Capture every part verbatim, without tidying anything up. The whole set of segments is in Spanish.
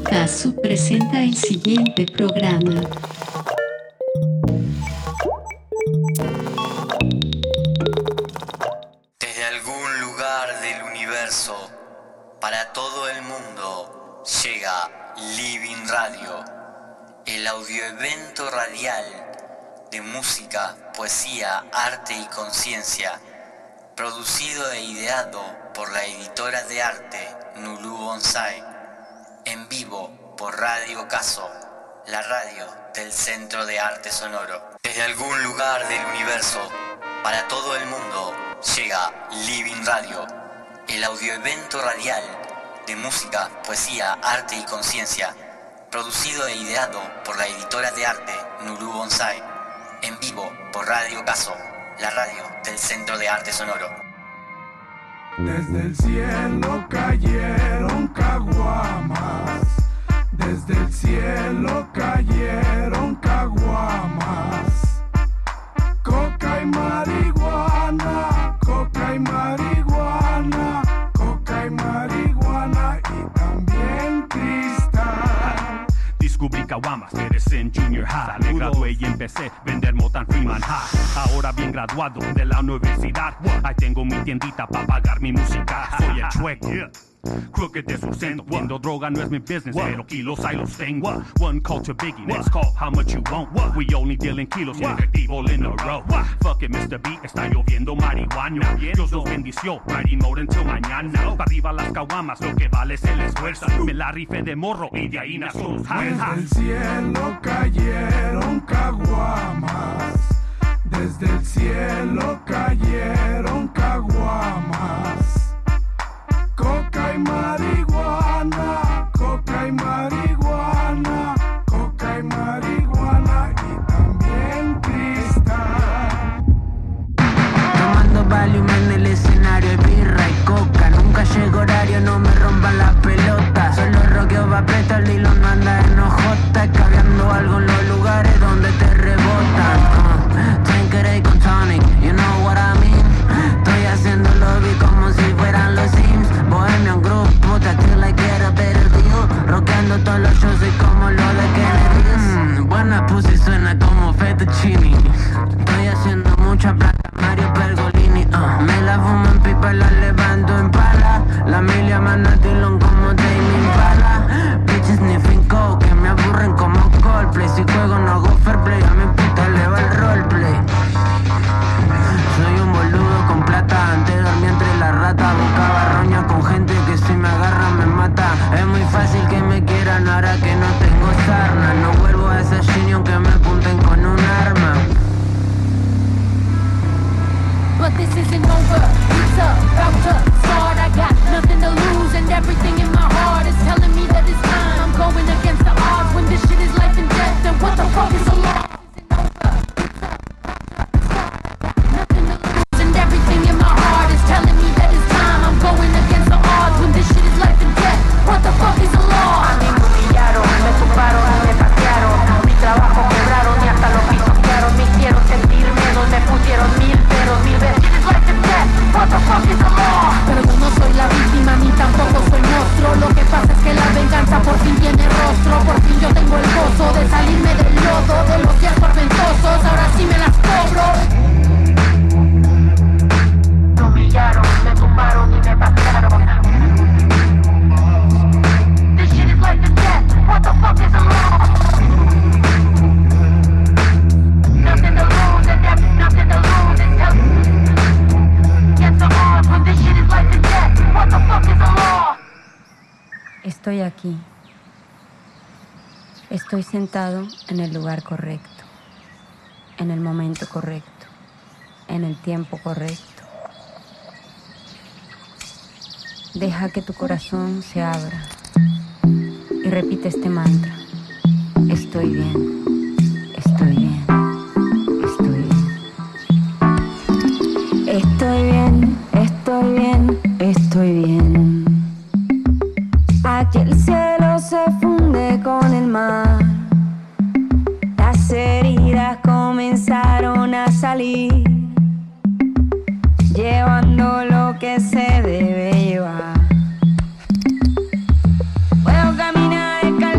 Casu presenta el siguiente programa. Desde algún lugar del universo, para todo el mundo, llega Living Radio, el audioevento radial de música, poesía, arte y conciencia, producido e ideado por la editora de arte Nulu Bonsai, en vivo por Radio Caso, la radio del Centro de Arte Sonoro. Desde algún lugar del universo, para todo el mundo, llega Living Radio, el audioevento radial de música, poesía, arte y conciencia, producido e ideado por la editora de arte Nulu Bonsai, en vivo por Radio Caso, la radio del Centro de Arte Sonoro. Desde el cielo cayeron caguamas, desde el cielo cayeron caguamas, coca y marihuana, coca y marihuana, coca y marihuana y también cristal. Descubrí caguamas, eres en junior high. Me gradué y empecé a vender mota en Freeman High. Ahora bien graduado de la universidad, ahí tengo mi tiendita para pagar mi música. Soy el chueco, crooked de su centro. Viendo droga no es mi business, pero kilos ahí los tengo. One culture biggie, next call, how much you want? We only dealing kilos, efectivo in a row. Fuck it, mister B, está lloviendo marihuana. Dios los bendició, riding mode until mañana. Pa' arriba las caguamas, lo que vale es el esfuerzo. Me la rifé de morro y de ahí nació los Desde el cielo cayeron caguamas, desde el cielo cayeron caguamas, coca y marihuana, coca y marihuana, coca y marihuana y también cristal. Tomando Valium en el escenario, hay birra y coca. Nunca llega horario, no me rompan las pelotas. Solo roqueo va preto, el hilo no anda en ojota. Cabeando algo en los lugares donde te rebotan. uh, Tanqueray con tonic, you know what I mean. Estoy haciendo lobby como si fueran los Sims. Bohemian Group, puta, till I get a better deal. Rockeando todos los shows y como lo de Kennedy. mm, Buena pussy suena como fettuccine. Estoy haciendo mucha plata, Mario Pergolini. uh. Me la fumo en pipa, la levanto en pala. La milia manatilón como Tame Impala. Bitches sniffing coke, que me aburren como Coldplay. Si juego no hago fair play, a mi puta le va el roleplay. Soy un boludo con plata, antes dormía entre la rata. Buscaba roña con gente que si me agarra me mata. Es muy fácil que me quieran ahora que no tengo sarna. No vuelvo a esa shiny aunque me apunten con un arma. But this isn't over, it's about to start. I got nothing to lose and everything in my heart is telling me that it's time. I'm going against the odds when this shit is life and death. Then what the fuck is a law? Nothing to lose and everything in my heart is telling me that it's time. I'm going against the odds when this shit is life and death. What the fuck is a law? A mí me humillaron, me tumbaron y me patearon. Mi trabajo quebraron y hasta lo pisotearon. Me hicieron sentir miedo, me pusieron mil peros, mil veces. What the fuck is the law? Pero yo no soy la víctima ni tampoco soy monstruo. Lo que pasa es que la venganza por fin tiene rostro. Por fin yo tengo el gozo de salirme del lodo, de los días tormentosos, ahora sí me las cobro. Me humillaron, me tumbaron y me patearon. This shit is life and death. What the fuck is the law? Nothing to lose and nothing, nothing to lose and nothing. Estoy aquí. Estoy sentado en el lugar correcto, en el momento correcto, en el tiempo correcto. Deja que tu corazón se abra y repite este mantra. Estoy bien, estoy bien, estoy bien. Estoy bien, estoy bien, estoy bien. Aquí el cielo se funde con el mar. Las heridas comenzaron a salir, llevando lo que se debe llevar. Puedo caminar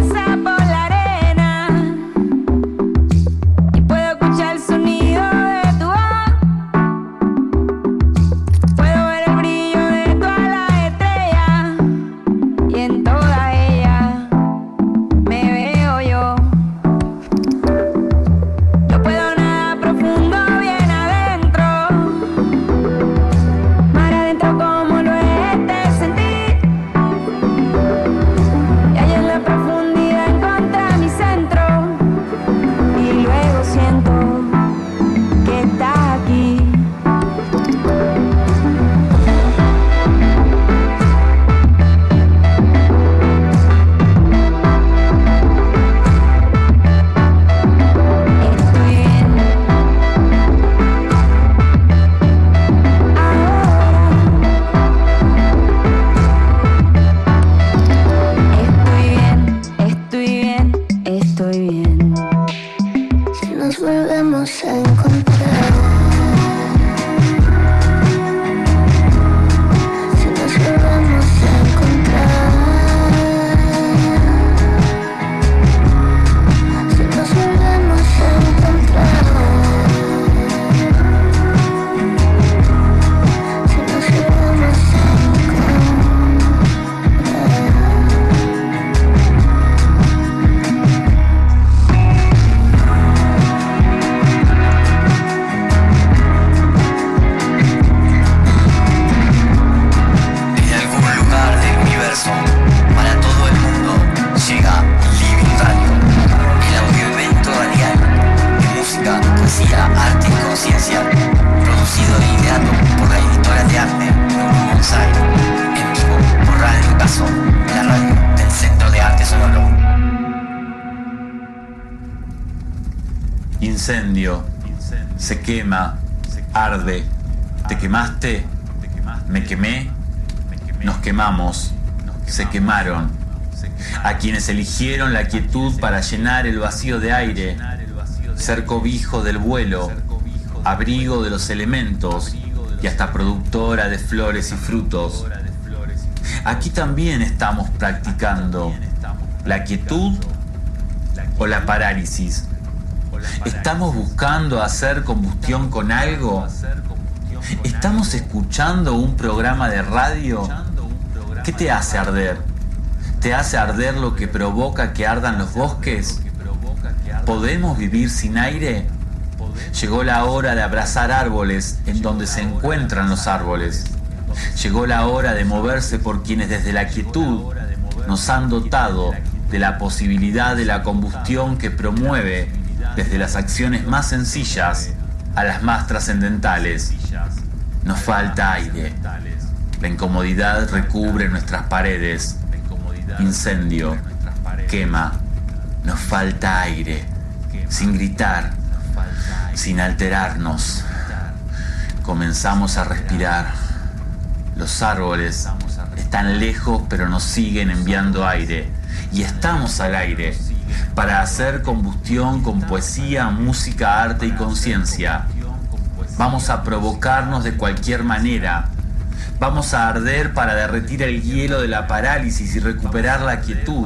Incendio. Se quema. Arde. ¿Te quemaste? Me quemé. Nos quemamos. Se quemaron. A quienes eligieron la quietud para llenar el vacío de aire, ser cobijo del vuelo, abrigo de los elementos y hasta productora de flores y frutos. Aquí también estamos practicando la quietud o la parálisis. ¿Estamos buscando hacer combustión con algo? ¿Estamos escuchando un programa de radio? ¿Qué te hace arder? ¿Te hace arder lo que provoca que ardan los bosques? ¿Podemos vivir sin aire? Llegó la hora de abrazar árboles en donde se encuentran los árboles. Llegó la hora de moverse por quienes desde la quietud nos han dotado de la posibilidad de la combustión que promueve desde las acciones más sencillas a las más trascendentales. Nos falta aire. La incomodidad recubre nuestras paredes. Incendio. Quema. Nos falta aire. Sin gritar. Sin alterarnos. Comenzamos a respirar. Los árboles están lejos, pero nos siguen enviando aire. Y estamos al aire para hacer combustión con poesía, música, arte y conciencia. Vamos a provocarnos de cualquier manera. Vamos a arder para derretir el hielo de la parálisis y recuperar la quietud.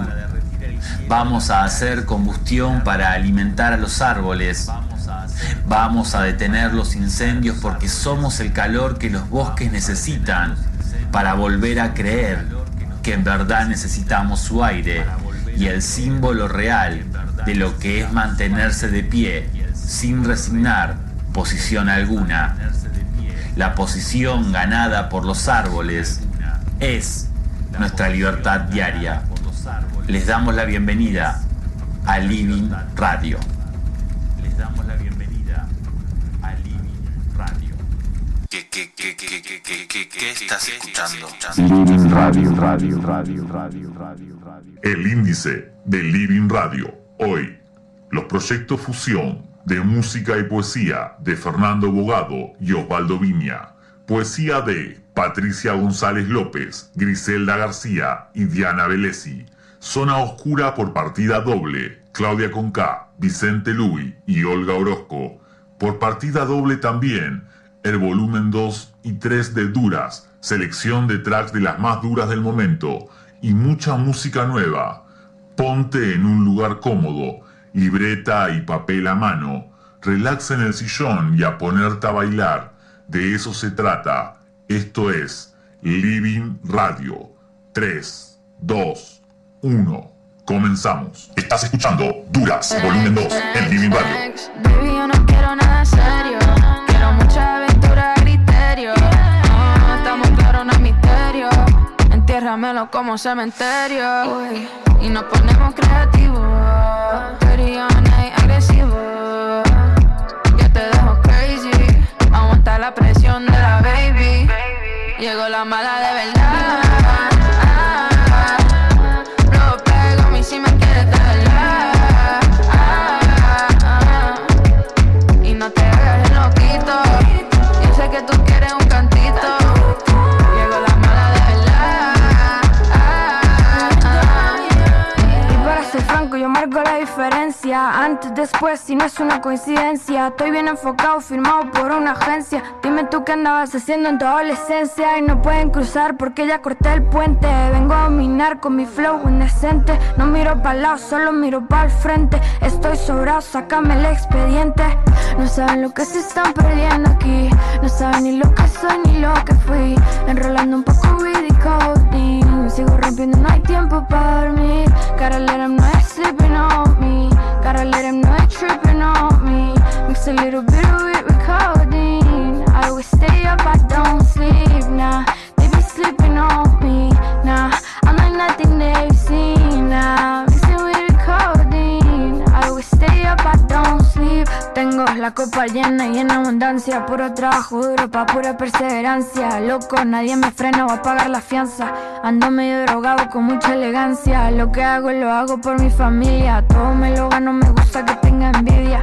Vamos a hacer combustión para alimentar a los árboles. Vamos a detener los incendios porque somos el calor que los bosques necesitan para volver a creer que en verdad necesitamos su aire y el símbolo real de lo que es mantenerse de pie sin resignar posición alguna. La posición ganada por los árboles es nuestra libertad diaria. Les damos la bienvenida a Living Radio. Les damos la bienvenida a Living Radio. ¿Qué, qué, qué, qué, qué, qué, qué, qué estás escuchando? Living Radio, Radio, Radio, Radio, Radio, Radio. El índice de Living Radio. Hoy, los proyectos Fusión de música y poesía de Fernando Bogado y Osvaldo Viña. Poesía de Patricia González López, Griselda García y Diana Velesi. Zona Oscura por partida doble, Claudia Conká, Vicente Luis y Olga Orozco. Por partida doble también, el volumen dos y tres de Duras, selección de tracks de las más duras del momento y mucha música nueva. Ponte en un lugar cómodo, libreta y papel a mano, relaxa en el sillón y a ponerte a bailar. De eso se trata. Esto es Living Radio. tres, dos, uno. Comenzamos. Estás escuchando Duras, volumen dos, en Living Radio. Baby, yo no quiero nada serio. Quiero mucha aventura a criterio. No, estamos claros, no es misterio. Entiérramelo como cementerio. Uy, y nos ponemos creativos. Teriones agresivo. Yo te dejo crazy. Aguanta la presión de la baby. Llegó la mala de verdad. Lo pego a mí si me quieres de verdad. Y no te hagas el loquito. Yo sé que tú quieres un cantito. Llegó la mala de verdad. Y para ser franco yo marco la diferencia. Antes, después, si no es una coincidencia. Estoy bien enfocado, firmado por una agencia. Dime tú qué andabas haciendo en tu adolescencia. Y no pueden cruzar porque ya corté el puente. Vengo a dominar con mi flow indecente. No miro para el lado, solo miro para el frente. Estoy sobrado, sácame el expediente. No saben lo que se están perdiendo aquí. No saben ni lo que soy ni lo que fui. Enrolando un poco weed y codeine. Sigo rompiendo, no hay tiempo para dormir. Gotta let them know I'm sleeping on me. Gotta let them know I'm tripping on me. Mix a little bit of it with codeine. I always stay up, I don't sleep, nah. They be sleeping on me, nah. I'm like nothing they've seen, nah. Mixing with it codeine. I always stay up, I don't sleep. Tengo la copa llena y en abundancia. Puro trabajo duro pa' pura perseverancia. Loco, nadie me frena, voy a pagar la fianza. Ando medio drogado con mucha elegancia. Lo que hago lo hago por mi familia. Todo me lo gano, me gusta que tenga envidia.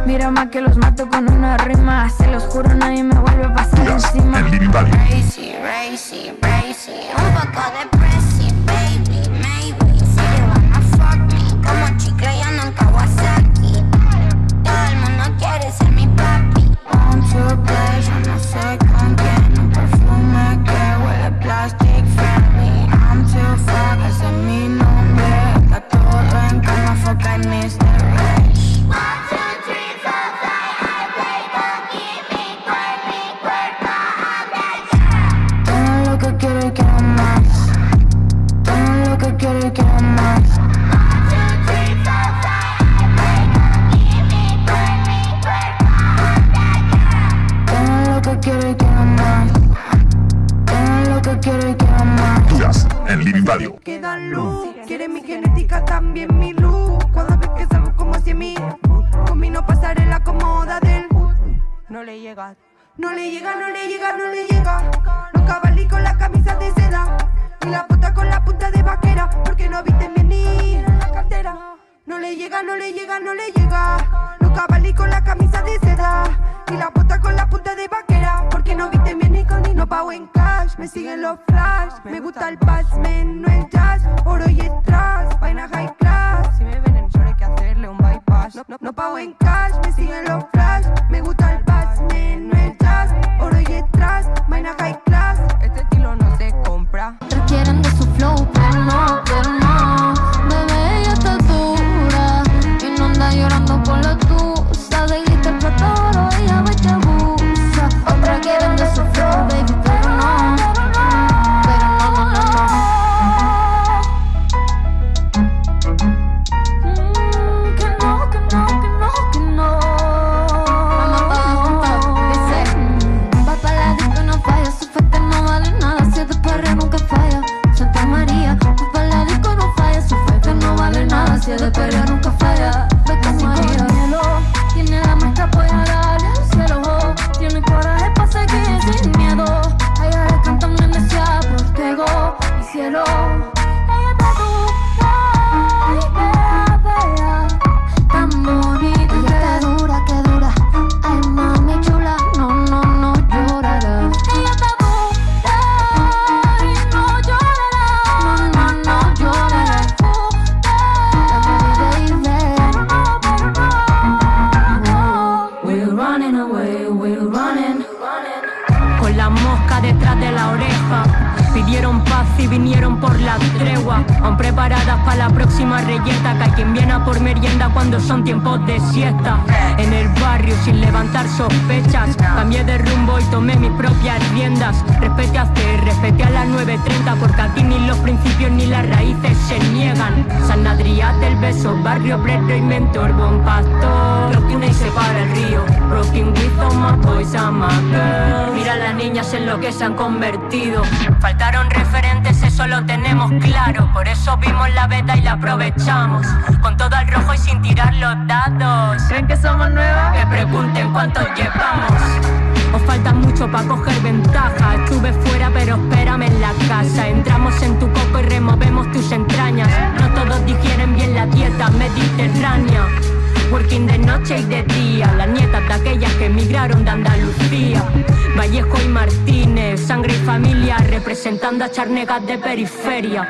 Mira más que los mato con una rima. Se los juro, nadie me vuelve a pasar encima. Crazy, crazy, crazy. Un poco depressive, baby, maybe. Si you wanna fuck me, como chicle y ando en Kawasaki. Todo el mundo quiere ser mi papi. On to play, yo no sé con quién. Un perfume que huele plastic friendly. I'm too far, ese es mi nombre. Está todo en cama, foca y mister Rich. One, two, three, four, five. I play for give me, twerk me, twerk my. Todo lo que quiero y quiero más. Todo lo que quiero y quiero más. One, two, three, four, five. I play for give me, twerk me, twerk my. Todo lo que quiero y quiero más. Todo lo que quiero y quiero más. Dudas en Living Radio. Queda luz, quiere mi genética, también mi luz. Cuando ves que salgo como cien mil, combino pasarela cómoda del no le llega, no le llega, no le llega, no le llega. Los cabalí con la camisa de seda y la puta con la punta de vaquera, porque no viste bien ni la cartera. No le llega, no le llega, no le llega. Los cabalí con la camisa de seda y la puta con la punta de vaquera, porque no viste bien ni con ni no pago en cash. Me siguen los flash, me gusta el passman, no el jazz, oro y strass, vaina high class. Si me ven en short hay que hacerle un bypass. No, no, no pago en cash, me siguen los flash, me gusta el passman, no el jazz, oro y strass, vaina high class. Este estilo no se compra. Requieren de su flow, pero no, pero no. Bebé, ella está dura y no anda llorando por la tusa. De glitter para todo, ella ve que abusa. Otras quieren de su flow, baby, pero no, pero no, no, no, no. Mm, que no, que no, que no, que no. Vamos abajo, dice. Va pa' la disco, no falla, su fiesta no vale nada. Si es de perreo nunca falla. Santa María, va pa' la disco, no falla, su fiesta no vale nada. Si es de perreo nunca falla. Vete María. Tiene la muestra, pues a darle al cielo. Tiene coraje pa' seguir sin miedo. A ella le cantan en deseada por tego y cielo. Ella está dura y vea, vea, tan bonita. Ella está dura, que dura. Ay, mami chula, no, no, no llorará. Ella está dura y no llorará. No, no, no llorará. Dame, baby, pero no, pero no. We're running away, we're running. Con la mosca detrás de la oreja, pidieron paz y vinieron por la tregua. Aún preparadas para la próxima reyerta, que hay quien viene a por merienda cuando son tiempos de siesta. En el barrio sin levantar sospechas, cambié de rumbo y tomé mis propias riendas. Respete a hacer, respete a las nueve treinta, porque aquí ni los principios ni las raíces se niegan. San Adrián del Beso, barrio Brero y Mentor, Bon Pastor, lo que une y separa el río. Rocking with all my boys and my girls. Mira las niñas en lo que se han convertido. Faltaron referentes, eso lo tenemos claro. Por eso vimos la beta y la aprovechamos. Con todo al rojo y sin tirar los dados. ¿Creen que somos nuevas? Que pregunten cuántos llevamos. Os falta mucho para coger ventaja. Estuve fuera pero espérame en la casa. Entramos en tu coco y removemos tus entrañas. No todos digieren bien la dieta mediterránea. Working de noche y de día. Las nietas de aquellas que emigraron de Andalucía. Vallejo y Martínez, sangre y familia, representando a charnegas de periferia.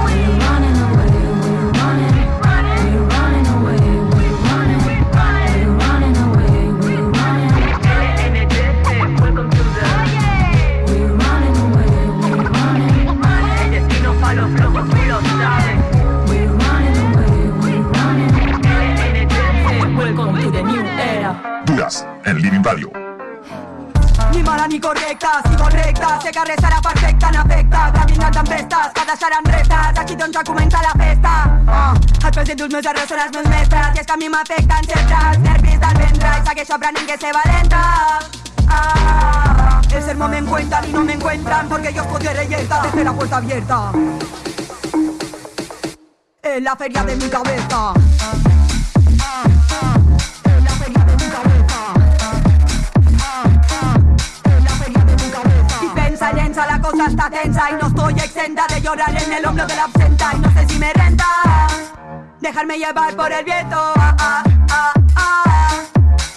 Dudas en Living Radio. Ni mala ni correcta, sigo recta. Sé que restarà perfecta, n'afecta. Caminant tempestes, que deixaran restes. Aquí doncs ja comença la festa. uh, Et presento els meus errors, són els meus mestres. I és que a mi m'afecten sempre els nervis del ventre. I segueixo aprenent que sé valenta. ah, El sermo me encuentran y no me encuentran, porque yo escogí reyerta desde la puerta abierta. En la feria de mi cabeza. Llença, la cosa está tensa y no estoy exenta de llorar en el hombro de la absenta. Y no sé si me renta dejarme llevar por el viento. ah, ah, ah, ah.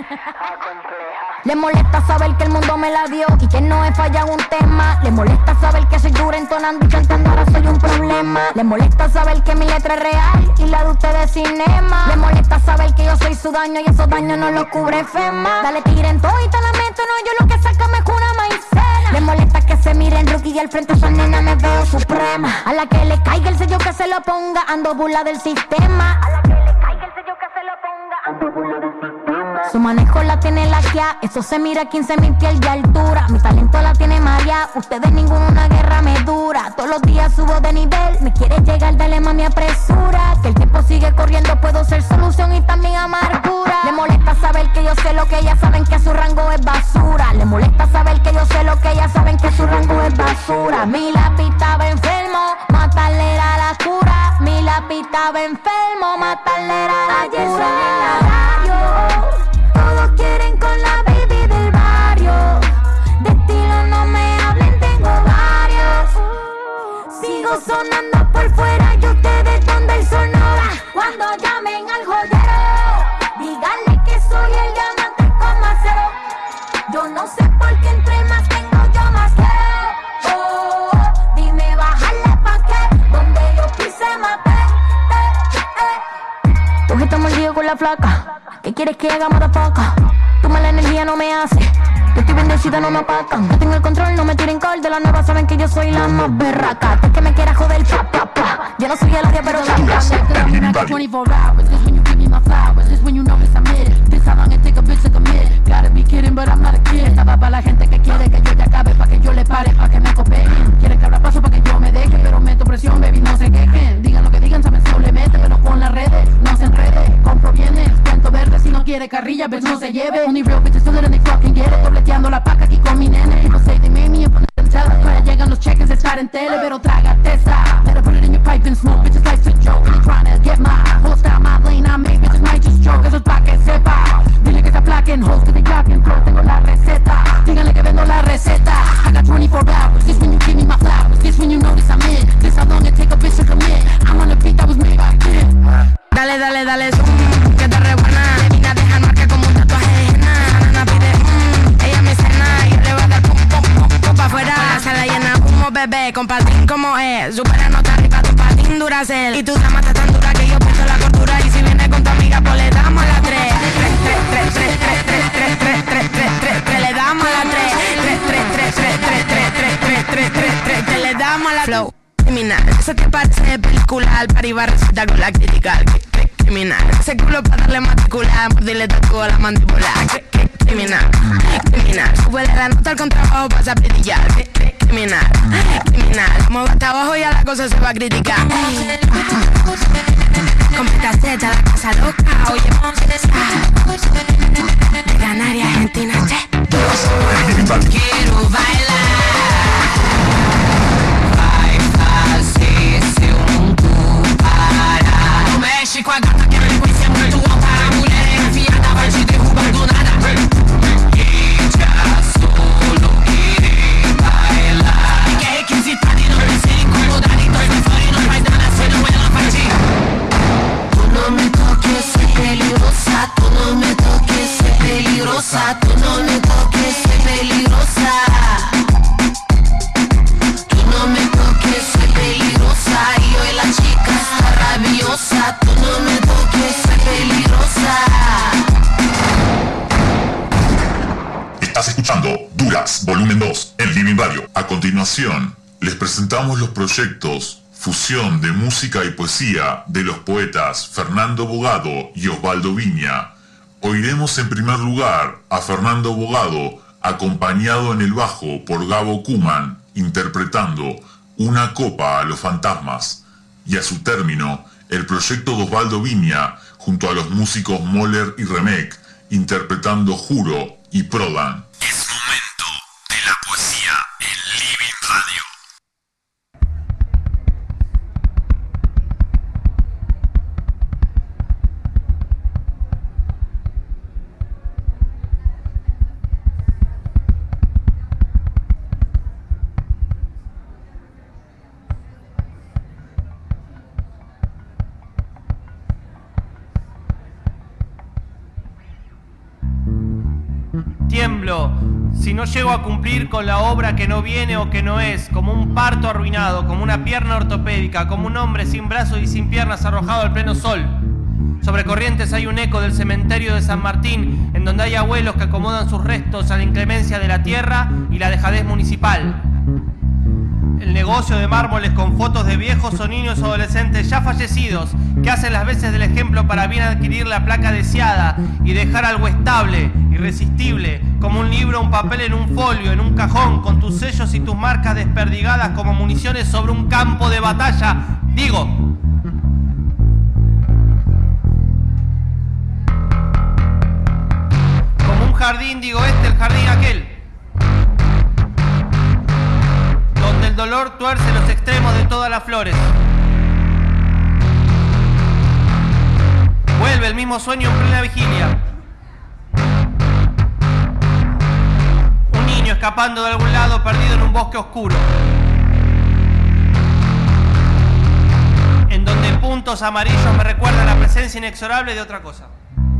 Le molesta saber que el mundo me la dio y que no he fallado un tema. Le molesta saber que soy dura entonando y cantando, ahora soy un problema. Le molesta saber que mi letra es real y la de ustedes cinema. Le molesta saber que yo soy su daño y esos daños no los cubre FEMA. Dale, tiren todo y te lamento, no, yo lo que saca me jura maicena. Le molesta que se miren rookie y al frente esa nena me veo suprema. A la que le caiga el sello que se lo ponga, ando burla del sistema. A la que le caiga el sello que se lo ponga, ando burla del sistema. Su manejo la tiene laqueada, eso se mira a quince mil pies de altura. Mi talento la tiene María, ustedes ninguno una guerra me dura. Todos los días subo de nivel, me quiere llegar, dale mami apresura. Que el tiempo sigue corriendo, puedo ser solución y también amargura. Le molesta saber que yo sé lo que ellas saben, que su rango es basura. Le molesta saber que yo sé lo que ellas saben, que su rango es basura. Mi lápiz estaba enfermo, matarle era la cura. Mi lápiz estaba enfermo, matarle era la cura. Ayer soñé en la radio, todos quieren con la baby del barrio. De estilo no me hablen, tengo varios. Sigo sonando por fuera y ustedes donde el sol no da. Cuando llamen al joyero, díganle que soy el diamante con más cero. Yo no sé por qué entre más tengo yo más quiero. Oh, dime bajarle pa' qué, donde yo pise maté. Eh, eh. Tu ojito mordido con la flaca, ¿qué quieres que haga, motherfucker? Tu mala energía no me hace, yo estoy bendecida, no me opacan. Yo tengo el control, no me tiren call. De la nueva saben que yo soy la más berraca. Es que me quiera joder, pa, pa, pa. Yo no soy el odio, pero la twenty-four hours, this when you give me my flowers. This when you know it's a minute. This how long it take a bitch to commit. Gotta be kidding, but I'm not a kid. Estaba pa' la gente que quiere que yo ya acabe, pa' que yo le pare, pa' que me copien. Quieren que abra paso pa' que yo me deje, pero meto presión, baby, no se quejen. Digan lo que digan, saben, solo le mete, pero con las redes, no se enrede. Compro bienes, cuento verde, si no quiere carrilla, bitch, no se lleve. Only real bitches feel it and they fucking get it. Dobleteando la paca aquí con mi nene. People say they made me and put it in tele. Ahora llegan los cheques de estar en tele, pero trágate esa. Better put it in your pipe and smoke, bitches life's a joke. And they tryna get my whole style, my lane, I make bitches might just joke. Eso es pa' que sepa. Dile que se aplaquen, hoes que te jaquen, flow, tengo la receta. Díganle que vendo la receta. I got twenty-four hours, this when you give me my flowers. This when you notice I'm in. This how long it take a bitch to commit. I'm on a beat that was made by Kim. Dale, dale, dale, zoom, que te re buena. Le vine a dejar marca como un tatuaje de henna. Nana pide, mmm, ella me cena. Y le va a dar pum, pum, pum, pum pa' afuera. La sala llena humo, bebé, con patín como es. Supera nota arriba, tu patín Duracell. Y tu dama está tan dura que yo pienso la cordura. Y si viene con tu amiga, pues le damos la tres. Tres, tres, tres, tres, tres, tres, tres, tres, tres, tres, tres, tres, le damos la tres. Tres, tres, tres, tres, tres, tres, tres, tres, tres, tres, tres, que le damos la flow. Criminal, eso te parece de película. Al par iba a recitar con la crítica. Criminal, ese culo para darle matricular. Mordirle tatuo a la mandíbula. Criminal, criminal, súbele la nota al contrabajo, vas a brillar. Criminal, criminal, como va hasta abajo ya la cosa se va a criticar. Completa Z, la casa loca, oye, de Canarias, Argentina, che. Quiero bailar. Mexe com a gata que a frequência é muito alta. A mulher é enfiada, vai te derrubar do nada. Ella solo quiere bailar. E que é requisitado e não vai ser incomodado. Então sai fora e não faz nada, senão ela vai te. Tu não me toques, soy peligrosa. Tu não me toques, soy peligrosa. Tu não me toques, soy peligrosa. Tu não me toques, soy peligrosa. Y hoy la chica está rabiosa. Tú no me toques, soy peligrosa. Estás escuchando Duras, volumen dos, en Living Radio. A continuación, les presentamos los proyectos Fusión de Música y Poesía de los poetas Fernando Bogado y Osvaldo Viña. Oiremos en primer lugar a Fernando Bogado, acompañado en el bajo por Gabo Kuman, interpretando Una copa a los fantasmas. Y a su término, el proyecto de Osvaldo Viña, junto a los músicos Moller y Remek, interpretando Juro y Prodan. Es momento de la poesía en Living Radio. Mm-hmm. Tiemblo si no llego a cumplir con la obra que no viene o que no es, como un parto arruinado, como una pierna ortopédica, como un hombre sin brazos y sin piernas arrojado al pleno sol. Sobre Corrientes hay un eco del cementerio de San Martín, en donde hay abuelos que acomodan sus restos a la inclemencia de la tierra y la dejadez municipal. El negocio de mármoles con fotos de viejos o niños o adolescentes ya fallecidos que hacen las veces del ejemplo para bien adquirir la placa deseada y dejar algo estable, irresistible, como un libro, un papel en un folio, en un cajón, con tus sellos y tus marcas desperdigadas como municiones sobre un campo de batalla. Digo, como un jardín, digo este, el jardín aquel, donde el dolor tuerce los extremos de todas las flores. Vuelve el mismo sueño en plena vigilia. Un niño escapando de algún lado, perdido en un bosque oscuro, en donde puntos amarillos me recuerdan la presencia inexorable de otra cosa.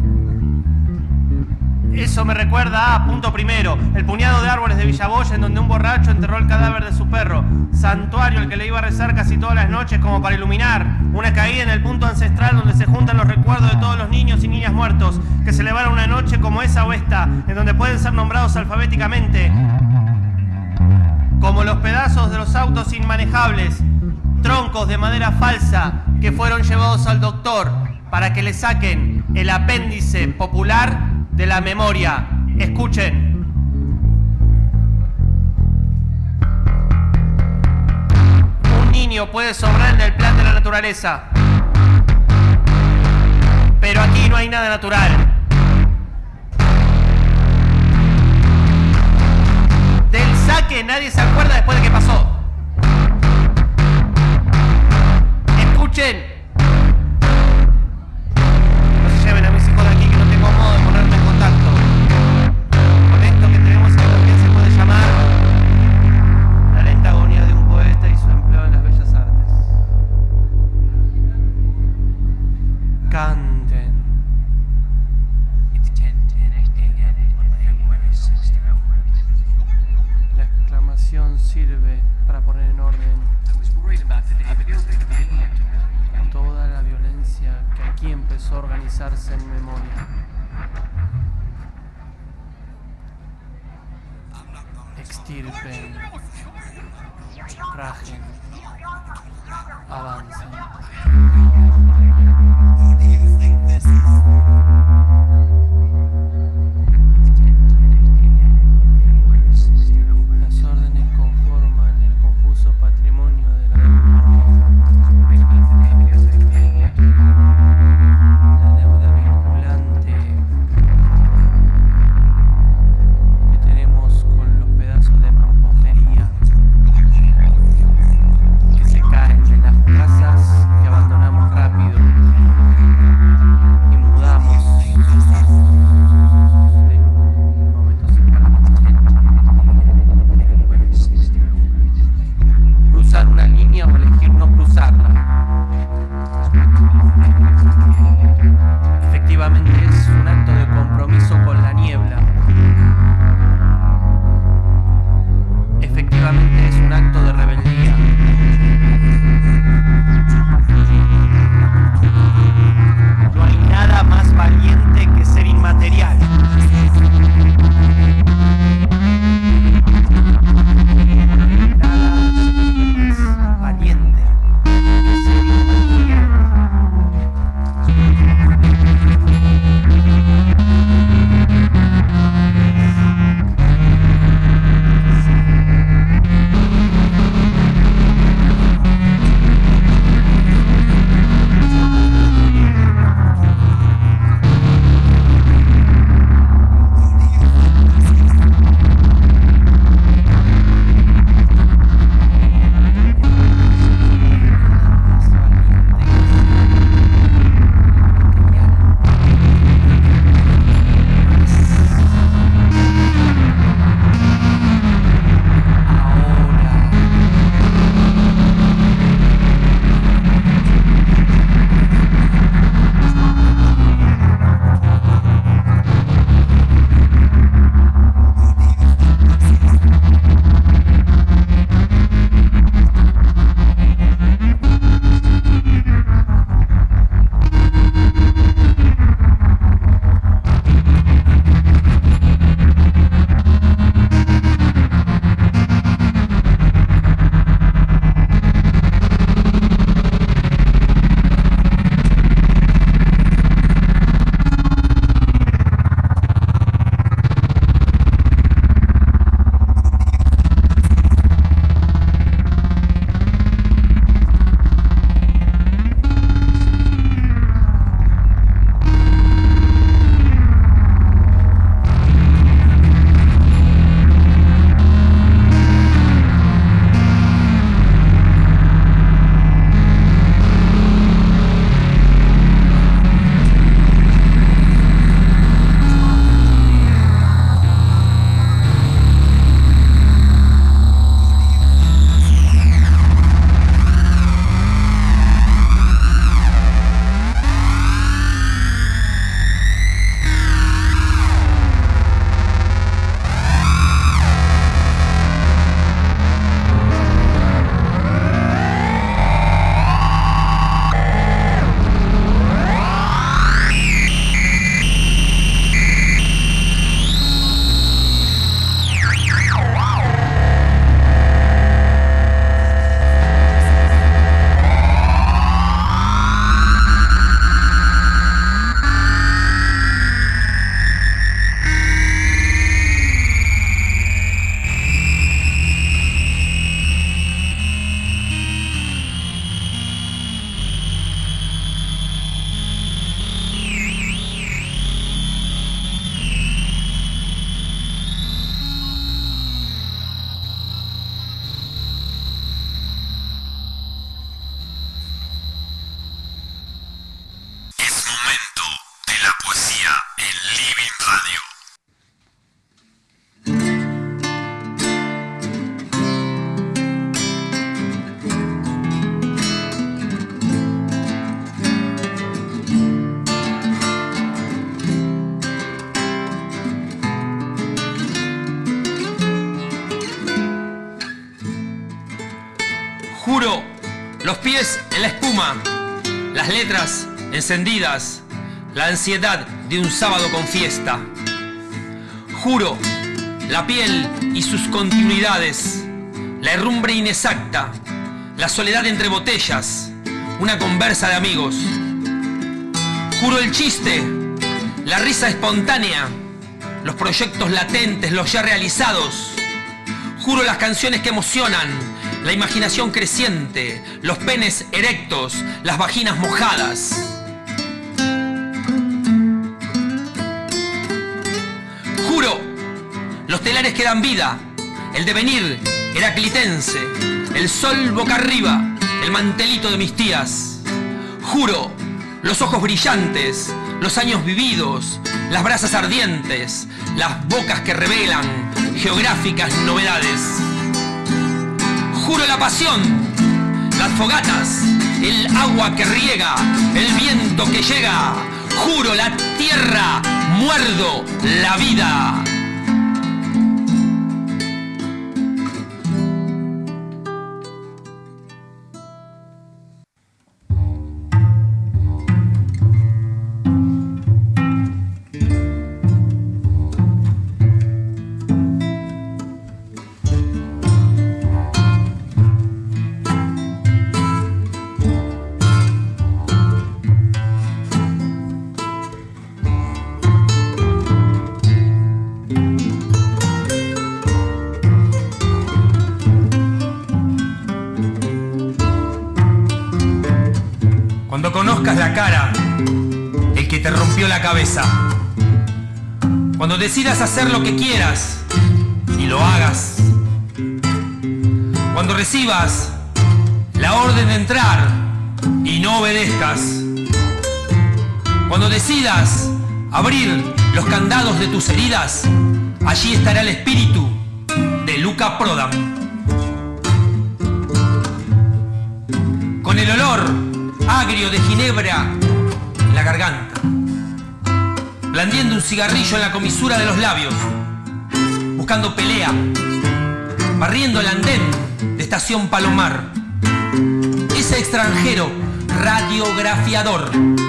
Eso me recuerda a, punto primero, el puñado de árboles de Villaboya en donde un borracho enterró el cadáver de su perro. Santuario al que le iba a rezar casi todas las noches como para iluminar. Una caída en el punto ancestral donde se juntan los recuerdos de todos los niños y niñas muertos que celebraron una noche como esa o esta, en donde pueden ser nombrados alfabéticamente. Como los pedazos de los autos inmanejables, troncos de madera falsa que fueron llevados al doctor para que le saquen el apéndice popular de la memoria. Escuchen. Un niño puede sobrar en el plan de la naturaleza, pero aquí no hay nada natural. Del saque nadie se acuerda después de que pasó. Escuchen. No se lleven a mis hijos de aquí, que no tengo modo de ponerme en contacto con esto que tenemos que también se puede llamar la lenta agonía de un poeta y su empleo en las bellas artes. Canten. La exclamación sirve para poner en orden toda la violencia que aquí empezó a organizarse en memoria. Extirpen, rajen, avancen. Las órdenes conforman el confuso patrimonio de la la deuda vinculante que tenemos con los pedazos de mampostería que se caen de las casas que abandonamos rápido y mudamos. Los pies en la espuma, las letras encendidas, la ansiedad de un sábado con fiesta. Juro, la piel y sus continuidades, la herrumbre inexacta, la soledad entre botellas, una conversa de amigos. Juro el chiste, la risa espontánea, los proyectos latentes, los ya realizados. Juro las canciones que emocionan, la imaginación creciente, los penes erectos, las vaginas mojadas. Juro los telares que dan vida, el devenir heraclitense, el sol boca arriba, el mantelito de mis tías. Juro los ojos brillantes, los años vividos, las brasas ardientes, las bocas que revelan geográficas novedades. Juro la pasión, las fogatas, el agua que riega, el viento que llega. Juro la tierra, muerdo la vida. Cuando conozcas la cara, el que te rompió la cabeza. Cuando decidas hacer lo que quieras y lo hagas. Cuando recibas la orden de entrar y no obedezcas. Cuando decidas abrir los candados de tus heridas, allí estará el espíritu de Luca Prodan. Con el olor agrio de ginebra en la garganta, blandiendo un cigarrillo en la comisura de los labios, buscando pelea, barriendo el andén de Estación Palomar. Ese extranjero radiografiador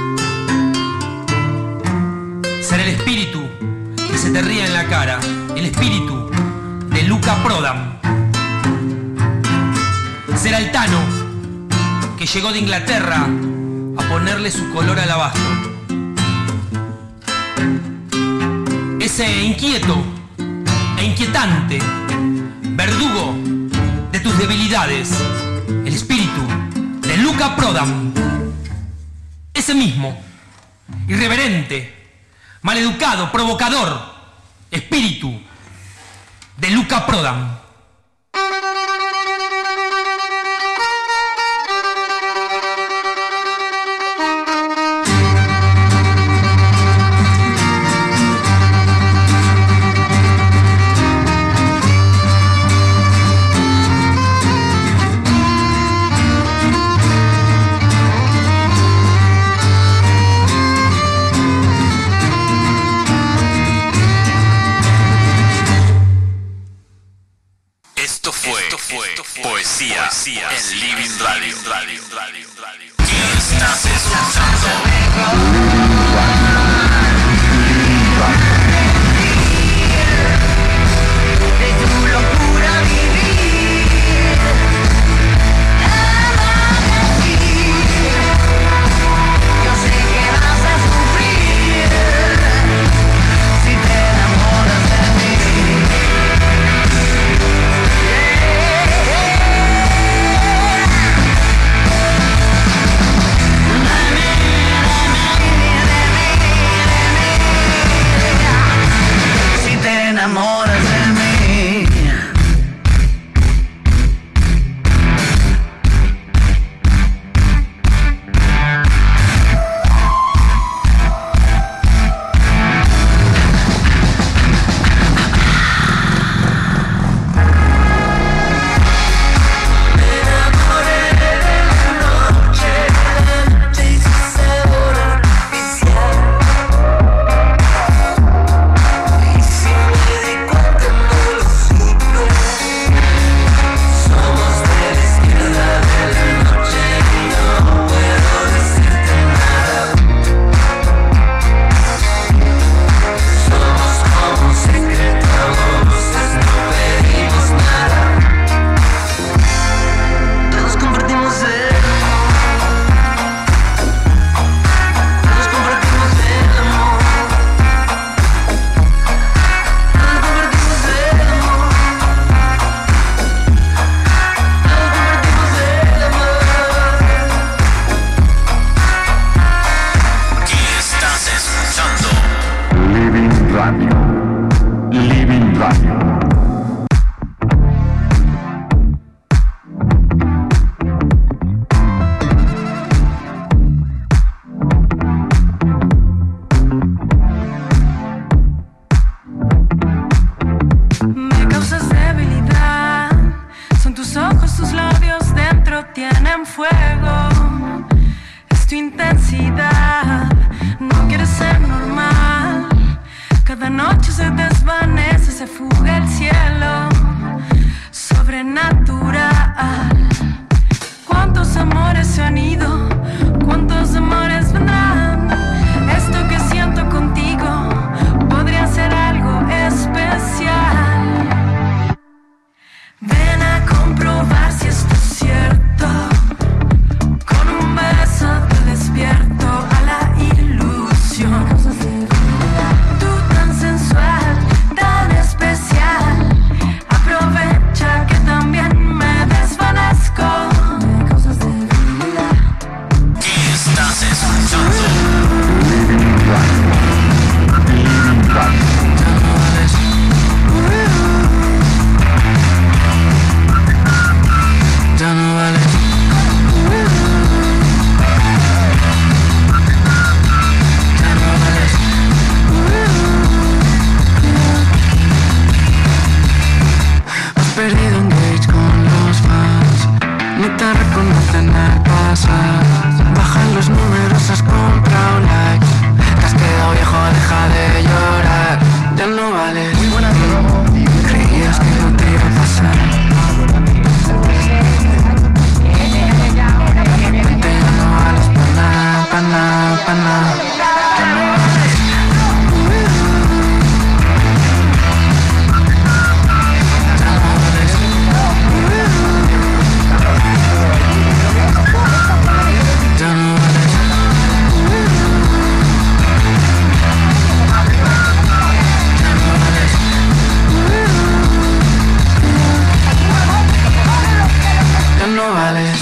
será el espíritu que se te ría en la cara, el espíritu de Luca Prodan. Será el Tano que llegó de Inglaterra a ponerle su color al abasto. Ese inquieto e inquietante verdugo de tus debilidades, el espíritu de Luca Prodan. Ese mismo, irreverente, maleducado, provocador, espíritu de Luca Prodan. Poesía, Poesía en Living Radio. Radio, Radio, Radio. ¿Qué estás escuchando? La desvanece, se fuga el cielo. Sobrenatural. ¿Cuántos amores se han ido? ¿Cuántos amores vendrán? Esto que siento contigo podría ser algo especial. Ven a comprobar si esto es cierto. Con un beso te despierto a la ilusión. Tú tan sensual, tan especial. Aprovecha que también me desvanezco. ¿Qué estás escuchando? Ya no vale. Ya no vale. Has perdido engage con los fans. Ni te reconocen el pasado. Bajan los números, has comprado likes. Te has quedado viejo, deja de llorar. Ya no vale. Creías que no te iba a pasar. Pana, pana, ya no vales. Ya no vales. Ya no vales. Ya no vales. Ya no vales.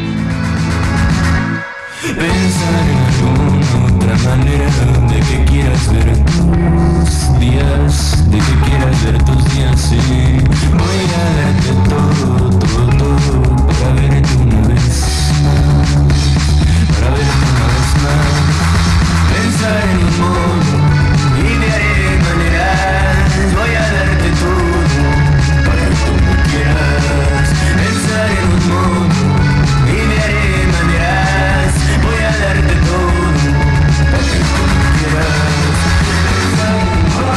Pensar en alguna otra manera de que quieras ver tus días, de que quieras ver tus días, sí. Voy a darte todo, todo, todo para verte una vez más, para verte una vez más. Pensar en un modo y de haré maneras. Voy a darte todo para que tú me quieras. Pensar en un modo y de haré maneras. Voy a darte todo para que tú me quieras. Voy a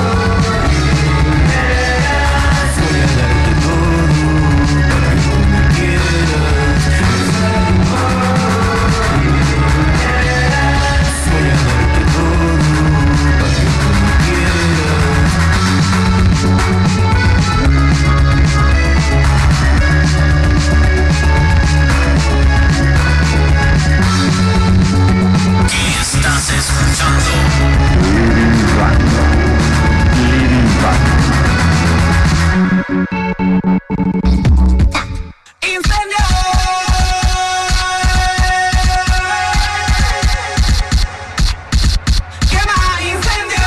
darte todo para que tú me quieras. Voy a darte todo para que tú me quieras. ¿Qué estás escuchando? Living Radio. Living Radio. ¡Incendio! ¡Quema! ¡Incendio!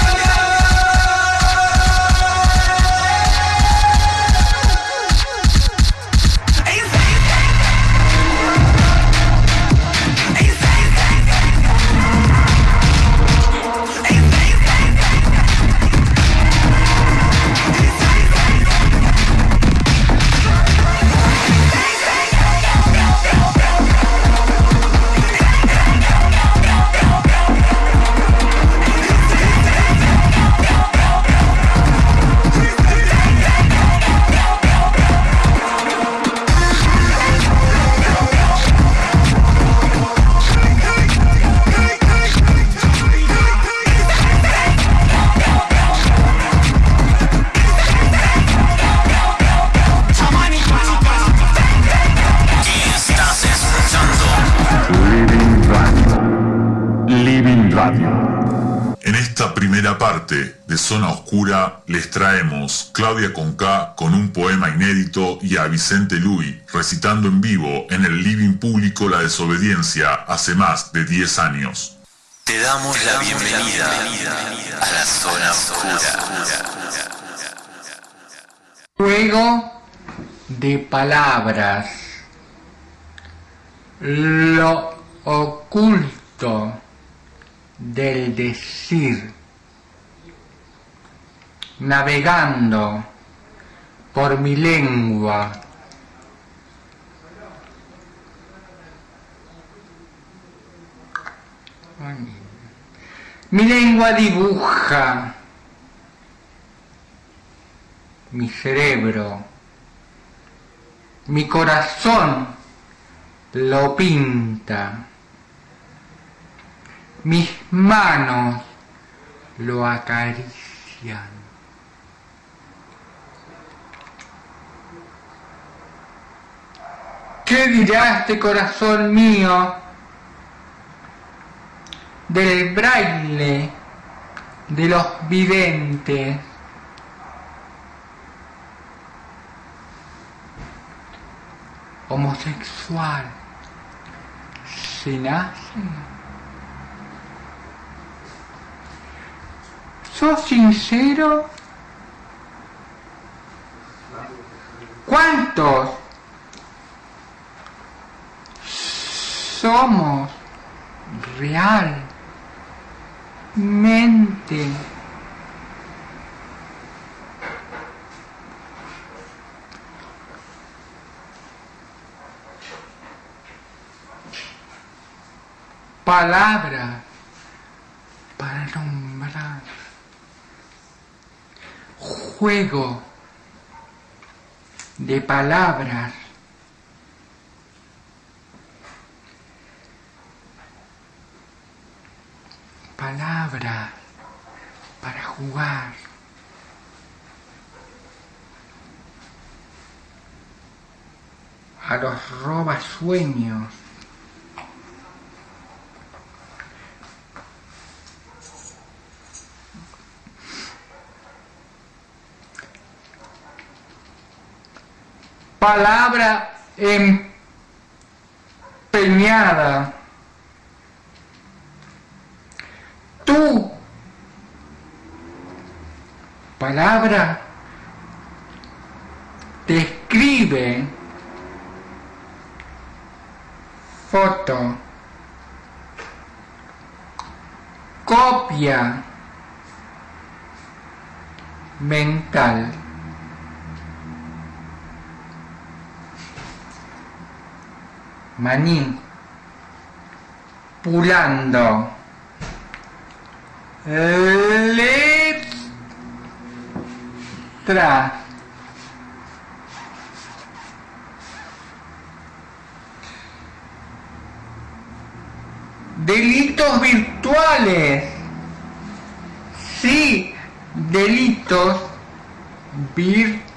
Parte de Zona Oscura les traemos Claudia con K con un poema inédito y a Vicente Luis recitando en vivo en el living público La Desobediencia hace más de diez años. Te damos la bienvenida a la Zona Oscura. Juego de palabras. Lo oculto del decir. Navegando por mi lengua. Mi lengua dibuja mi cerebro, mi corazón lo pinta, mis manos lo acarician. ¿Qué dirá este corazón mío del braille de los videntes? Homosexual, ¿se nace? ¿Sos sincero? ¿Cuántos somos realmente? Palabras para nombrar, juego de palabras, palabras para jugar, a los robasueños. Palabra empeñada. Tú, palabra, te escribe. Foto, copia mental. Maní, pulando, letra, delitos virtuales, sí, delitos virtuales.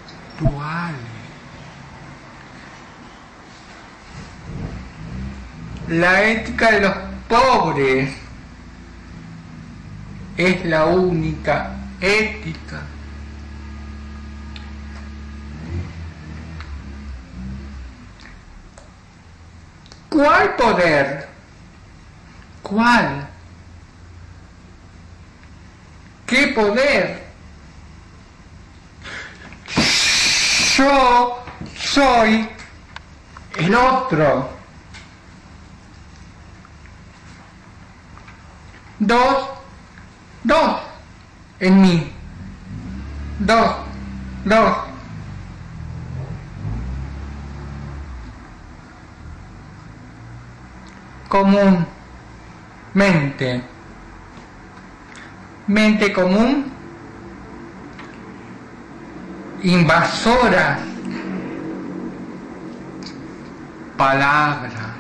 La ética de los pobres es la única ética. ¿Cuál poder? ¿Cuál? ¿Qué poder? Yo soy el otro. Dos, dos, en mí, dos, dos. Común, mente, mente común, invasora, palabra,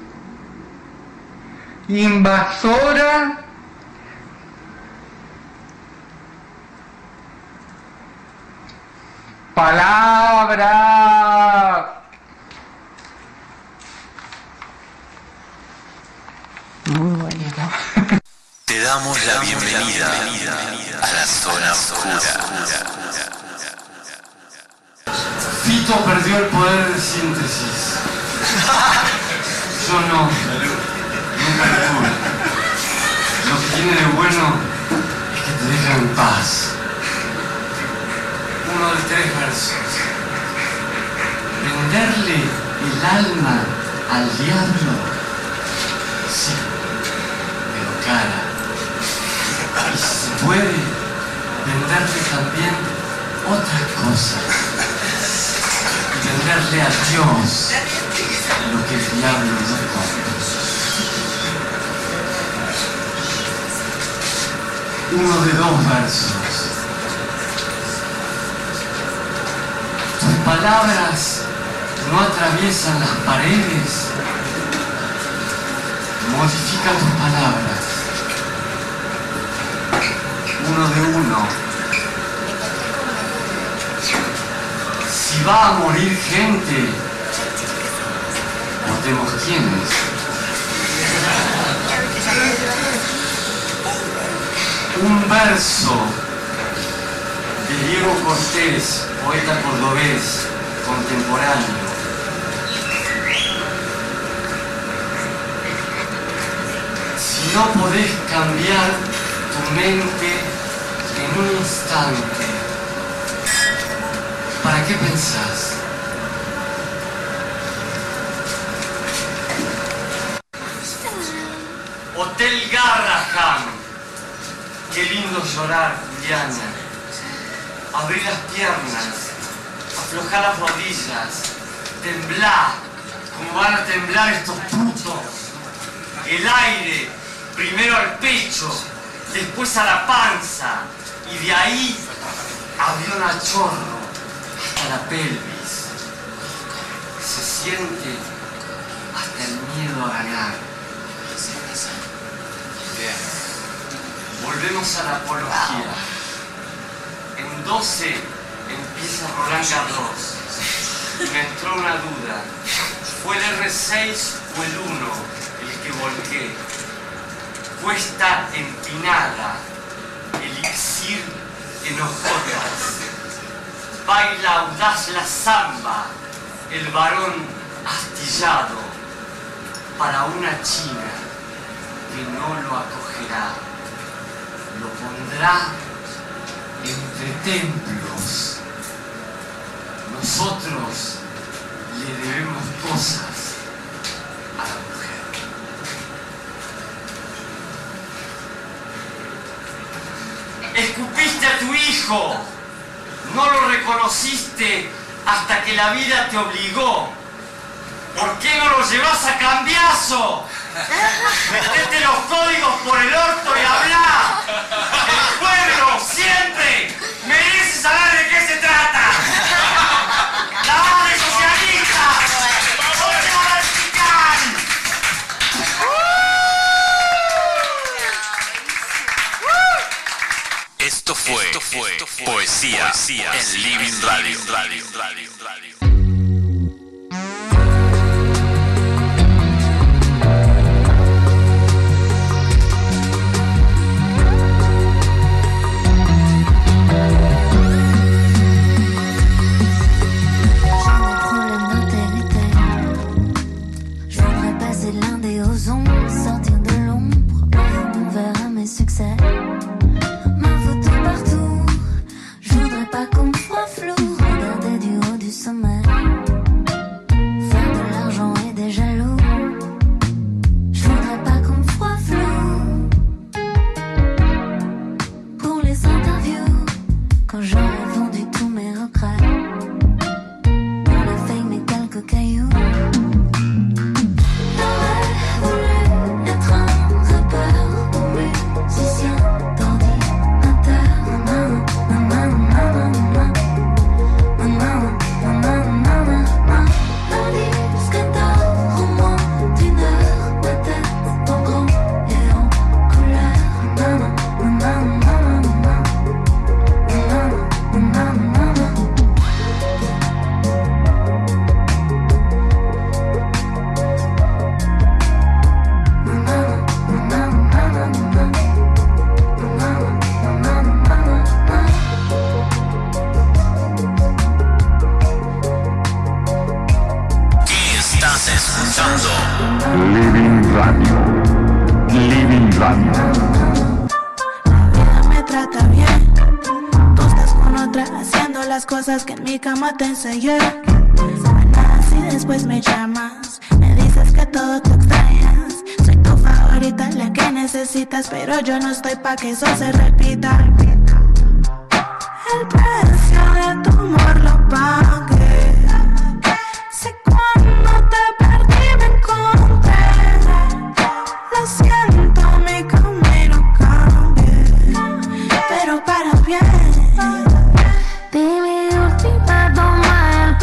invasora, palabra. Muy bonito. Te damos la bienvenida a la zona oscura. Fito perdió el poder de síntesis. Yo no. Nunca lo tuve. Lo que tiene de bueno es que te deja en paz. Uno de tres versos. Venderle el alma al diablo. Sí, pero cara. Y si se puede, venderle también otras cosas. Venderle a Dios lo que el diablo no compra. Uno de dos versos. palabras no atraviesan las paredes, modifica tus palabras. Uno de uno. Si va a morir gente, votemos quiénes. Un verso de Diego Cortés, poeta cordobés, contemporáneo. Si no podés cambiar tu mente en un instante, ¿para qué pensás? Hotel Garrahan. Qué lindo llorar, Juliana. Abrí las piernas, aflojar las rodillas, temblar, como van a temblar estos putos. El aire, primero al pecho, después a la panza, y de ahí avión a chorro hasta la pelvis. Se siente hasta el miedo a ganar. Volvemos a la apología. En doce empieza Roland Garros. Y me entró una duda. ¿Fue el erre seis o el uno el que volqué? Cuesta empinada, elixir en hojotas. Baila audaz la samba, el varón astillado. Para una china que no lo acogerá. Lo pondrá entre templos. Nosotros le debemos cosas a la mujer. Escupiste a tu hijo, no lo reconociste hasta que la vida te obligó. ¿Por qué no lo llevas a cambiazo? Metete los códigos por el orto y habla. El pueblo siempre merece saber de qué se trata. La base socialista. Esto fue, Esto fue, Esto fue poesía, poesía en Living Radio. Radio, Radio, Radio. Cosas que en mi cama te enseñé. Semanas y después me llamas, me dices que todo te extrañas. Soy tu favorita, la que necesitas, pero yo no estoy pa' que eso se repita. El precio de tu amor lo pagué. Sé cuando te perdí me encontré. Lo siento, mi camino cambié, pero para bien. Di mi última toma, el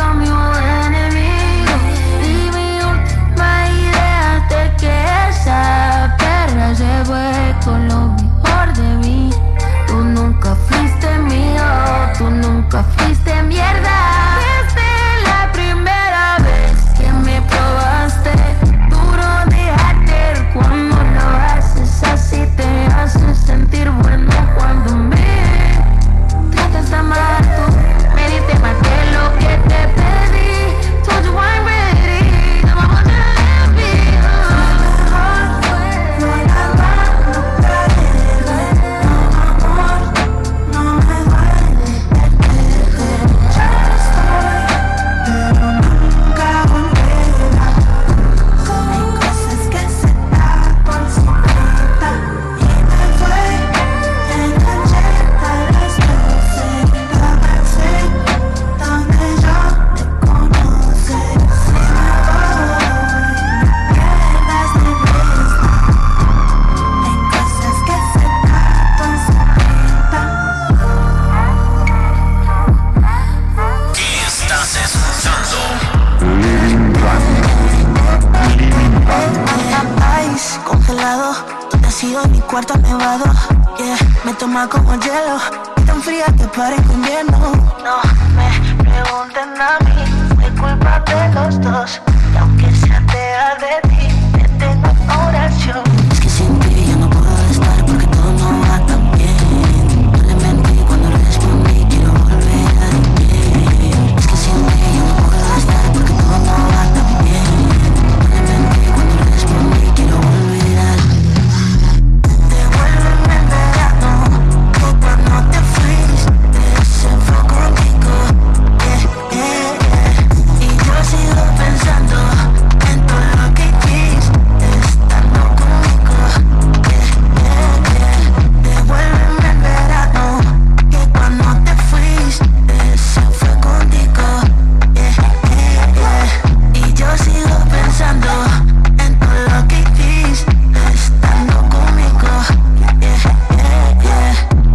todo mi cuarto nevado, yeah. Me toma como hielo, y tan fría que parezco invierno. No me pregunten a mí, fue culpa de los dos. Y aunque sea te de ti, te tengo oración. Es que sin ti yo no puedo estar porque todo no va tan bien. No le mentí cuando respondí, quiero volver a ti. Es que sin ti yo no puedo estar porque todo no va tan bien. No le mentí cuando respondí, quiero volver a ti. Devuélveme el verano, que cuando te fuiste se fue contigo, yeah, yeah, yeah. Y yo sigo pensando en todo lo que hiciste estando conmigo, yeah, yeah, yeah. Devuélveme el verano, que cuando te fuiste se fue contigo, yeah, yeah, yeah. Y yo sigo pensando en todo lo que hiciste estando conmigo, yeah, yeah, yeah.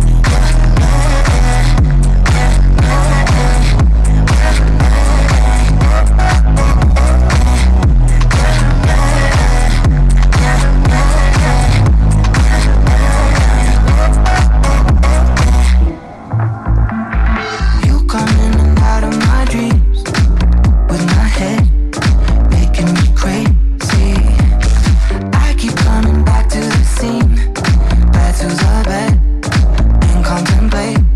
You come in and out of my dreams with my head making me crazy. I keep coming back to the scene, back to the bed and contemplating.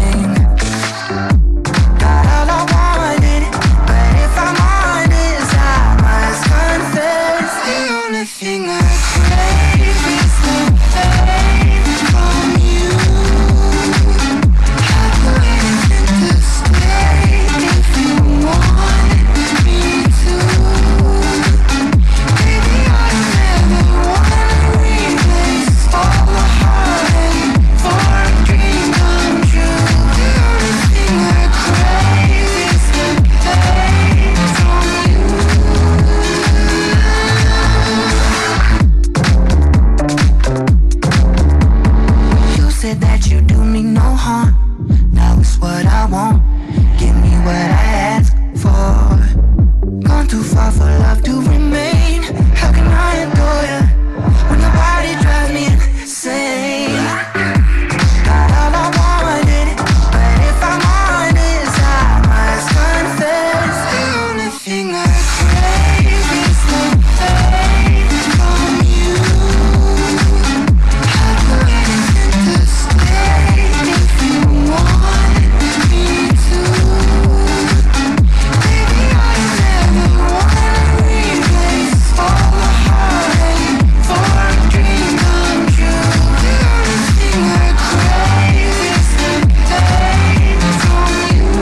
Got all I wanted, but if I'm honest, I must confess the only thing I crave is the pain from you. I'd do anything to stay if you want me to. Baby, I never wanna replace all the heartache for a dream come true. The only thing I crave is the pain from you. You said that you do me no harm. Now it's what I want. Give me what I ask for. Gone too far for love to remain. How can I adore you when your body drives me insane? Got all I wanted, but if I'm honest, I must confess the only thing I crave is the pain from you. I'd do anything to stay if you want me to. Baby, I never wanna replace all the heartache for a dream come true. The only thing I crave is the pain from you.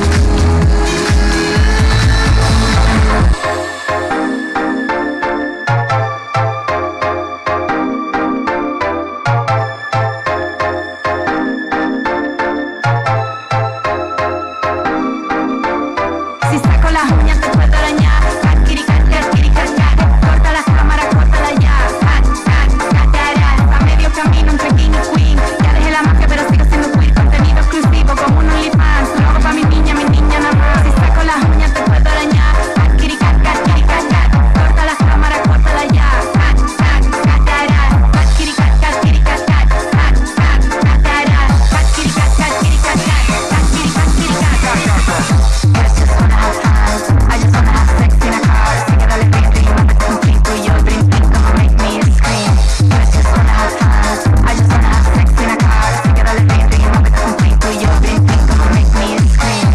Si saco las uñas te puedo arañar. Cat, kitty, cat, cat, kitty, cat, cat. Corta las cámaras, córtala ya. Cat, cat, cat, cat. A medio camino entre king y queen. Ya dejé la mafia pero sigo siendo queer. Contenido exclusivo como un OnlyFans. Solo pa' mi niña, mi niña nada más. Si saco las uñas te puedo arañar. Cat, kitty, cat, cat, kitty, cat, cat. Corta las cámaras, córtala ya. Cat, cat, cat, cat. Cat, kitty, cat, cat, kitty, cat, cat. Cat, cat, cat, cat. Cat, kitty, cat, cat, kitty, cat, cat. Cat, kitty, cat, kitty, cat, cat. I just wanna have fun. I just wanna have sex in a car. Así que dale ring, ring, mándate un pin, tú y yo, bling, bling, come make me scream. I just wanna have fun. I just wanna have sex in a car. Así que dale ring, ring, mándate un pin, tú y yo, bling, bling, come make me scream.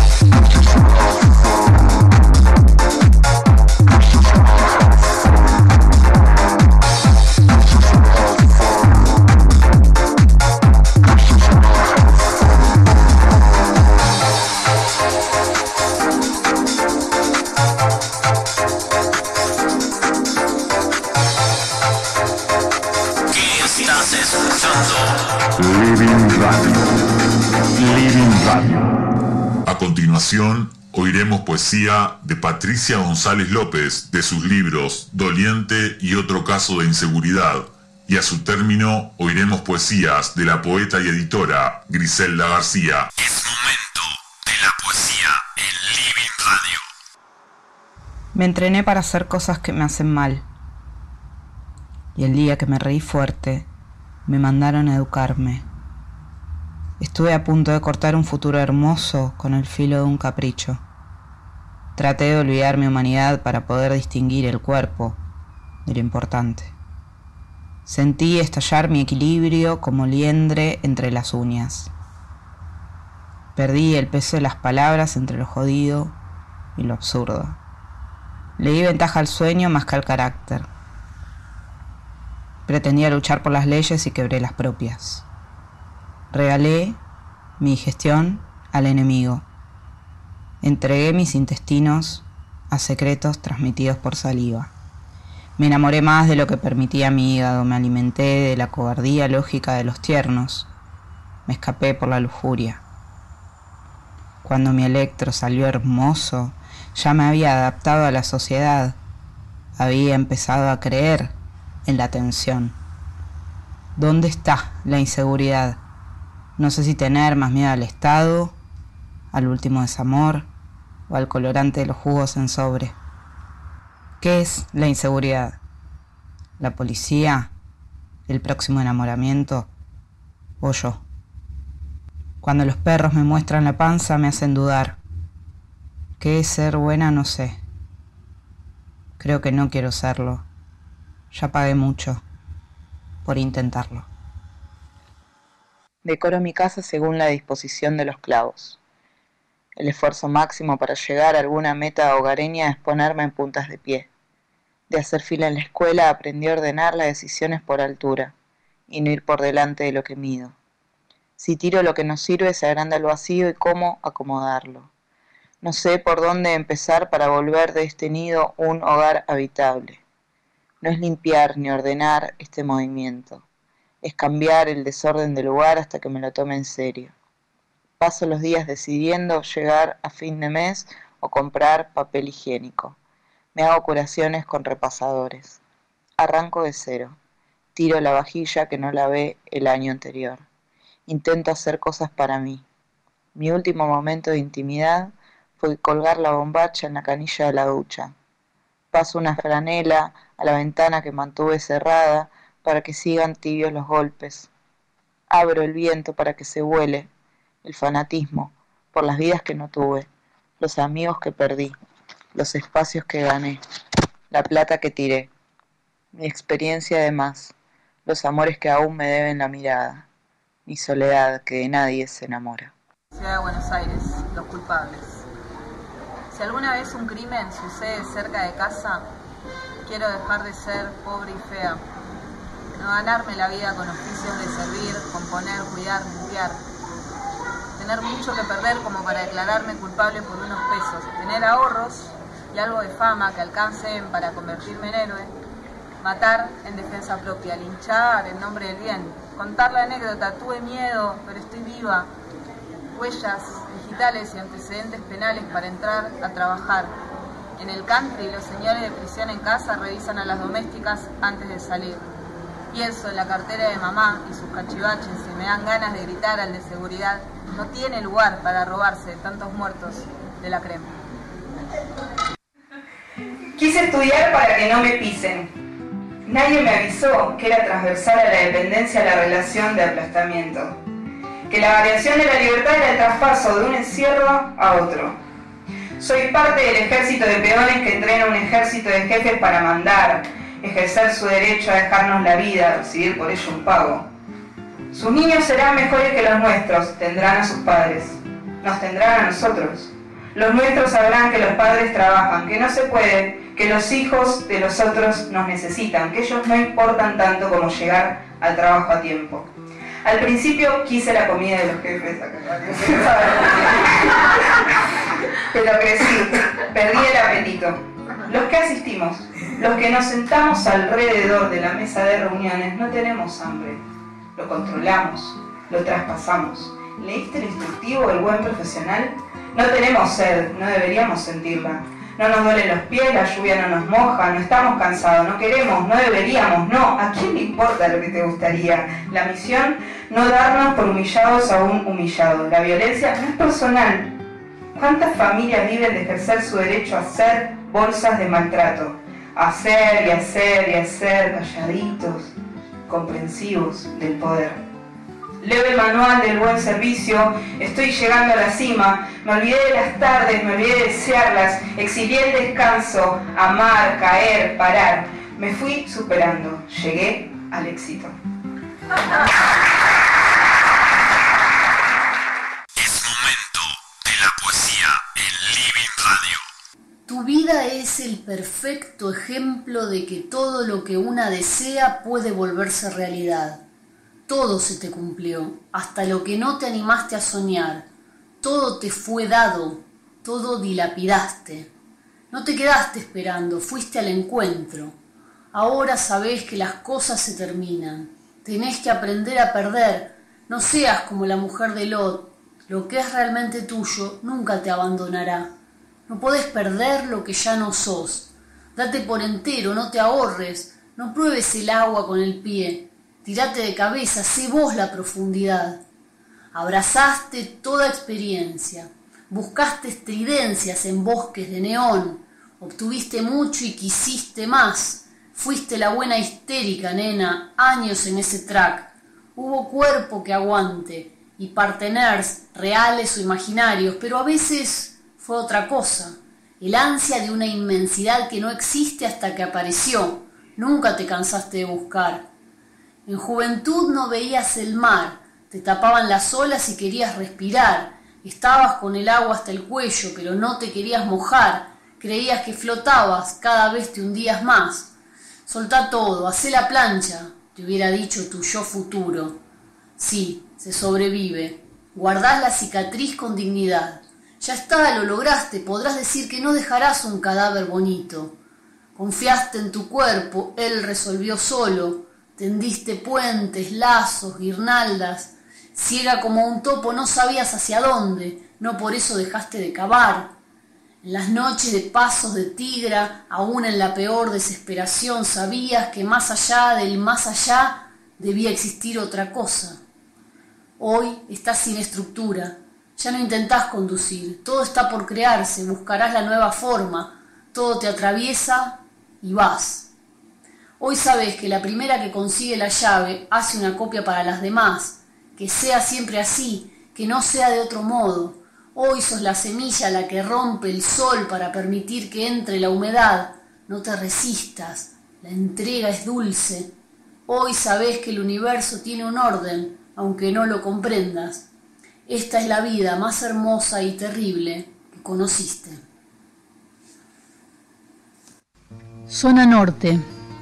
¿Qué estás escuchando? Living Radio. Living Radio. A continuación, oiremos poesía de Patricia González López de sus libros Doliente y otro caso de inseguridad. Y a su término, oiremos poesías de la poeta y editora Griselda García. Es momento de la poesía en Living Radio. Me entrené para hacer cosas que me hacen mal. Y el día que me reí fuerte, Me mandaron a educarme. Estuve a punto de cortar un futuro hermoso con el filo de un capricho. Traté de olvidar mi humanidad para poder distinguir el cuerpo de lo importante. Sentí estallar mi equilibrio como liendre entre las uñas. Perdí el peso de las palabras entre lo jodido y lo absurdo. Le di ventaja al sueño más que al carácter. Pretendía luchar por las leyes y quebré las propias. Regalé mi digestión al enemigo. Entregué mis intestinos a secretos transmitidos por saliva. Me enamoré más de lo que permitía mi hígado. Me alimenté de la cobardía lógica de los tiernos. Me escapé por la lujuria. Cuando mi electro salió hermoso, ya me había adaptado a la sociedad. Había empezado a creer en la tensión. ¿Dónde está la inseguridad? No sé si tener más miedo al Estado, al último desamor o al colorante de los jugos en sobre. ¿Qué es la inseguridad? ¿La policía? ¿El próximo enamoramiento? ¿O yo? Cuando los perros me muestran la panza me hacen dudar. ¿Qué es ser buena? No sé. Creo que no quiero serlo. Ya pagué mucho por intentarlo. Decoro mi casa según la disposición de los clavos. El esfuerzo máximo para llegar a alguna meta hogareña es ponerme en puntas de pie. De hacer fila en la escuela aprendí a ordenar las decisiones por altura y no ir por delante de lo que mido. Si tiro lo que no sirve, se agranda el vacío y cómo acomodarlo. No sé por dónde empezar para volver de este nido un hogar habitable. No es limpiar ni ordenar este movimiento. Es cambiar el desorden del lugar hasta que me lo tome en serio. Paso los días decidiendo llegar a fin de mes o comprar papel higiénico. Me hago curaciones con repasadores. Arranco de cero. Tiro la vajilla que no lavé el año anterior. Intento hacer cosas para mí. Mi último momento de intimidad fue colgar la bombacha en la canilla de la ducha. Paso una franela a la ventana que mantuve cerrada para que sigan tibios los golpes. Abro el viento para que se vuele el fanatismo por las vidas que no tuve, los amigos que perdí, los espacios que gané, la plata que tiré, mi experiencia de más, los amores que aún me deben la mirada, mi soledad que de nadie se enamora. Ciudad de Buenos Aires, los culpables. Si alguna vez un crimen sucede cerca de casa, quiero dejar de ser pobre y fea. No ganarme la vida con oficios de servir, componer, cuidar, limpiar. Tener mucho que perder como para declararme culpable por unos pesos. Tener ahorros y algo de fama que alcancen para convertirme en héroe. Matar en defensa propia, linchar en nombre del bien. Contar la anécdota, tuve miedo, pero estoy viva. Huellas digitales y antecedentes penales para entrar a trabajar. En el country, los señores de prisión en casa revisan a las domésticas antes de salir. Pienso en la cartera de mamá y sus cachivaches y me dan ganas de gritar al de seguridad. No tiene lugar para robarse tantos muertos de la crema. Quise estudiar para que no me pisen. Nadie me avisó que era transversal a la dependencia la relación de aplastamiento. Que la variación de la libertad era el traspaso de un encierro a otro. Soy parte del ejército de peones que entrena un ejército de jefes para mandar, ejercer su derecho a dejarnos la vida, recibir por ello un pago. Sus niños serán mejores que los nuestros, tendrán a sus padres, nos tendrán a nosotros. Los nuestros sabrán que los padres trabajan, que no se puede, que los hijos de los otros nos necesitan, que ellos no importan tanto como llegar al trabajo a tiempo. Al principio quise la comida de los jefes, pero crecí, perdí el apetito. Los que asistimos, los que nos sentamos alrededor de la mesa de reuniones, no tenemos hambre. Lo controlamos, lo traspasamos. ¿Leíste el instructivo del buen profesional? No tenemos sed, no deberíamos sentirla. No nos duelen los pies, la lluvia no nos moja, no estamos cansados, no queremos, no deberíamos, no. ¿A quién le importa lo que te gustaría? La misión, no darnos por humillados a un humillado. La violencia no es personal. ¿Cuántas familias viven de ejercer su derecho a ser bolsas de maltrato? Hacer y hacer y hacer, calladitos, comprensivos del poder. Leo el manual del buen servicio, estoy llegando a la cima, me olvidé de las tardes, me olvidé de desearlas, exilié el descanso, amar, caer, parar. Me fui superando, llegué al éxito. Es momento de la poesía en Living Radio. Tu vida es el perfecto ejemplo de que todo lo que una desea puede volverse realidad. Todo se te cumplió, hasta lo que no te animaste a soñar. Todo te fue dado, todo dilapidaste. No te quedaste esperando, fuiste al encuentro. Ahora sabés que las cosas se terminan. Tenés que aprender a perder. No seas como la mujer de Lot. Lo que es realmente tuyo nunca te abandonará. No podés perder lo que ya no sos. Date por entero, no te ahorres. No pruebes el agua con el pie. Tirate de cabeza, sé vos la profundidad. Abrazaste toda experiencia. Buscaste estridencias en bosques de neón. Obtuviste mucho y quisiste más. Fuiste la buena histérica, nena, años en ese track. Hubo cuerpo que aguante y parteners reales o imaginarios, pero a veces fue otra cosa. El ansia de una inmensidad que no existe hasta que apareció. Nunca te cansaste de buscar. En juventud no veías el mar, te tapaban las olas y querías respirar. Estabas con el agua hasta el cuello, pero no te querías mojar. Creías que flotabas, cada vez te hundías más. Soltá todo, hacé la plancha, te hubiera dicho tu yo futuro. Sí, se sobrevive. Guardás la cicatriz con dignidad. Ya está, lo lograste, podrás decir que no dejarás un cadáver bonito. Confiaste en tu cuerpo, él resolvió solo. Tendiste puentes, lazos, guirnaldas. Ciega como un topo no sabías hacia dónde, no por eso dejaste de cavar. En las noches de pasos de tigra, aún en la peor desesperación, sabías que más allá del más allá debía existir otra cosa. Hoy estás sin estructura, ya no intentás conducir, todo está por crearse, buscarás la nueva forma, todo te atraviesa y vas. Hoy sabes que la primera que consigue la llave hace una copia para las demás, que sea siempre así, que no sea de otro modo. Hoy sos la semilla la que rompe el sol para permitir que entre la humedad. No te resistas, la entrega es dulce. Hoy sabés que el universo tiene un orden, aunque no lo comprendas. Esta es la vida más hermosa y terrible que conociste. Zona Norte.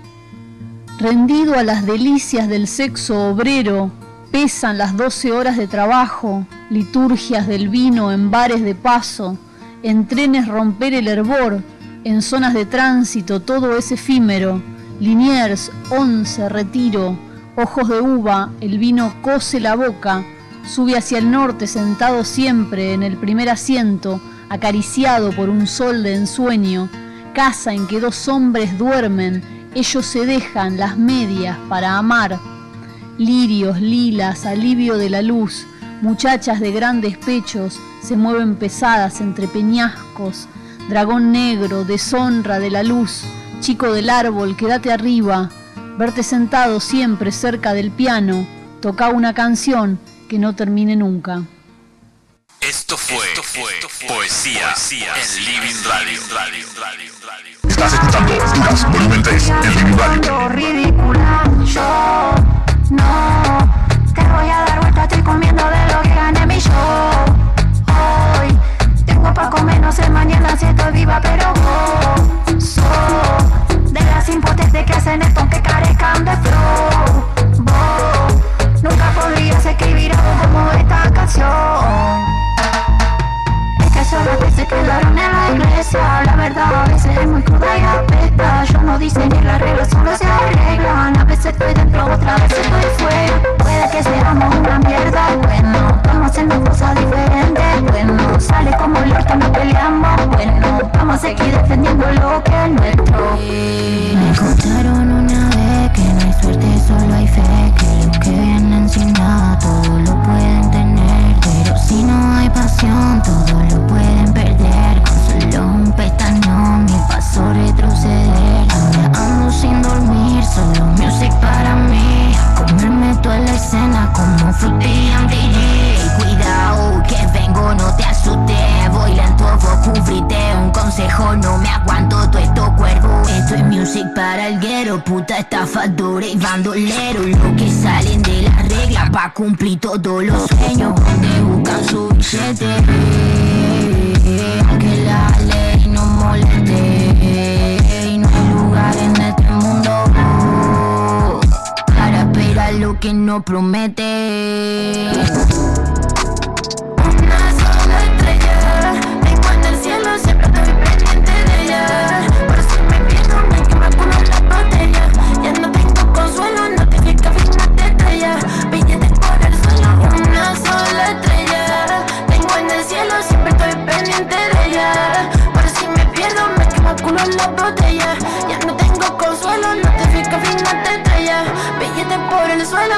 Rendido a las delicias del sexo obrero, pesan las doce horas de trabajo, liturgias del vino en bares de paso, en trenes romper el hervor, en zonas de tránsito todo es efímero, Liniers, once, retiro, ojos de uva, el vino cose la boca, sube hacia el norte sentado siempre en el primer asiento, acariciado por un sol de ensueño, casa en que dos hombres duermen, ellos se dejan las medias para amar. Lirios, lilas, alivio de la luz, muchachas de grandes pechos se mueven pesadas entre peñascos. Dragón negro, deshonra de la luz, chico del árbol, quédate arriba. Verte sentado siempre cerca del piano, toca una canción que no termine nunca. Esto fue, Esto fue, Esto fue poesía, poesía en Living Radio. Radio, Radio, Radio. Estás escuchando Honduras Volumen tres en Living Radio. Ridícula, yo no te voy a dar vuelta, estoy comiendo de lo que gané mi show. Hoy tengo pa' comer, no sé mañana si estoy viva, pero gozo de las impotentes que hacen esto aunque carezcan de flow. Vos nunca podrías escribir algo como esta canción. Solo que se quedaron en la iglesia. La verdad a veces es muy cruda y apesta. Yo no diseñé las reglas, solo se arreglan. A veces estoy dentro, otra vez estoy fuera. Puede que seamos una mierda, bueno, vamos haciendo cosas diferentes, bueno, sale como lo que no peleamos, bueno, vamos a seguir defendiendo lo que es nuestro. Me contaron una vez que no hay suerte, solo hay fe, que los que vienen sin nada todo lo pueden tener, pero si no hay pasión todo lo pueden perder. Con solo un pestañón mi paso retroceder. Ahora ando sin dormir, solo music para mí. rateros, puta estafadores y bandoleros, los que salen de la regla pa' cumplir todos los sueños, donde buscan su billete, aunque la ley no moleste, y no hay lugar en este mundo para esperar lo que no promete. Una sola estrella, tengo en el cielo, siempre estoy pendiente de ella. Por si me pierdo, me quema culo en la botella. Ya no tengo consuelo, notifica finas de estrella. Billetes por el suelo, una sola estrella. Tengo en el cielo, siempre estoy pendiente de ella. Por si me pierdo, me quema culo en la botella. Ya no tengo consuelo, notifica finas de estrella. Billetes por el suelo.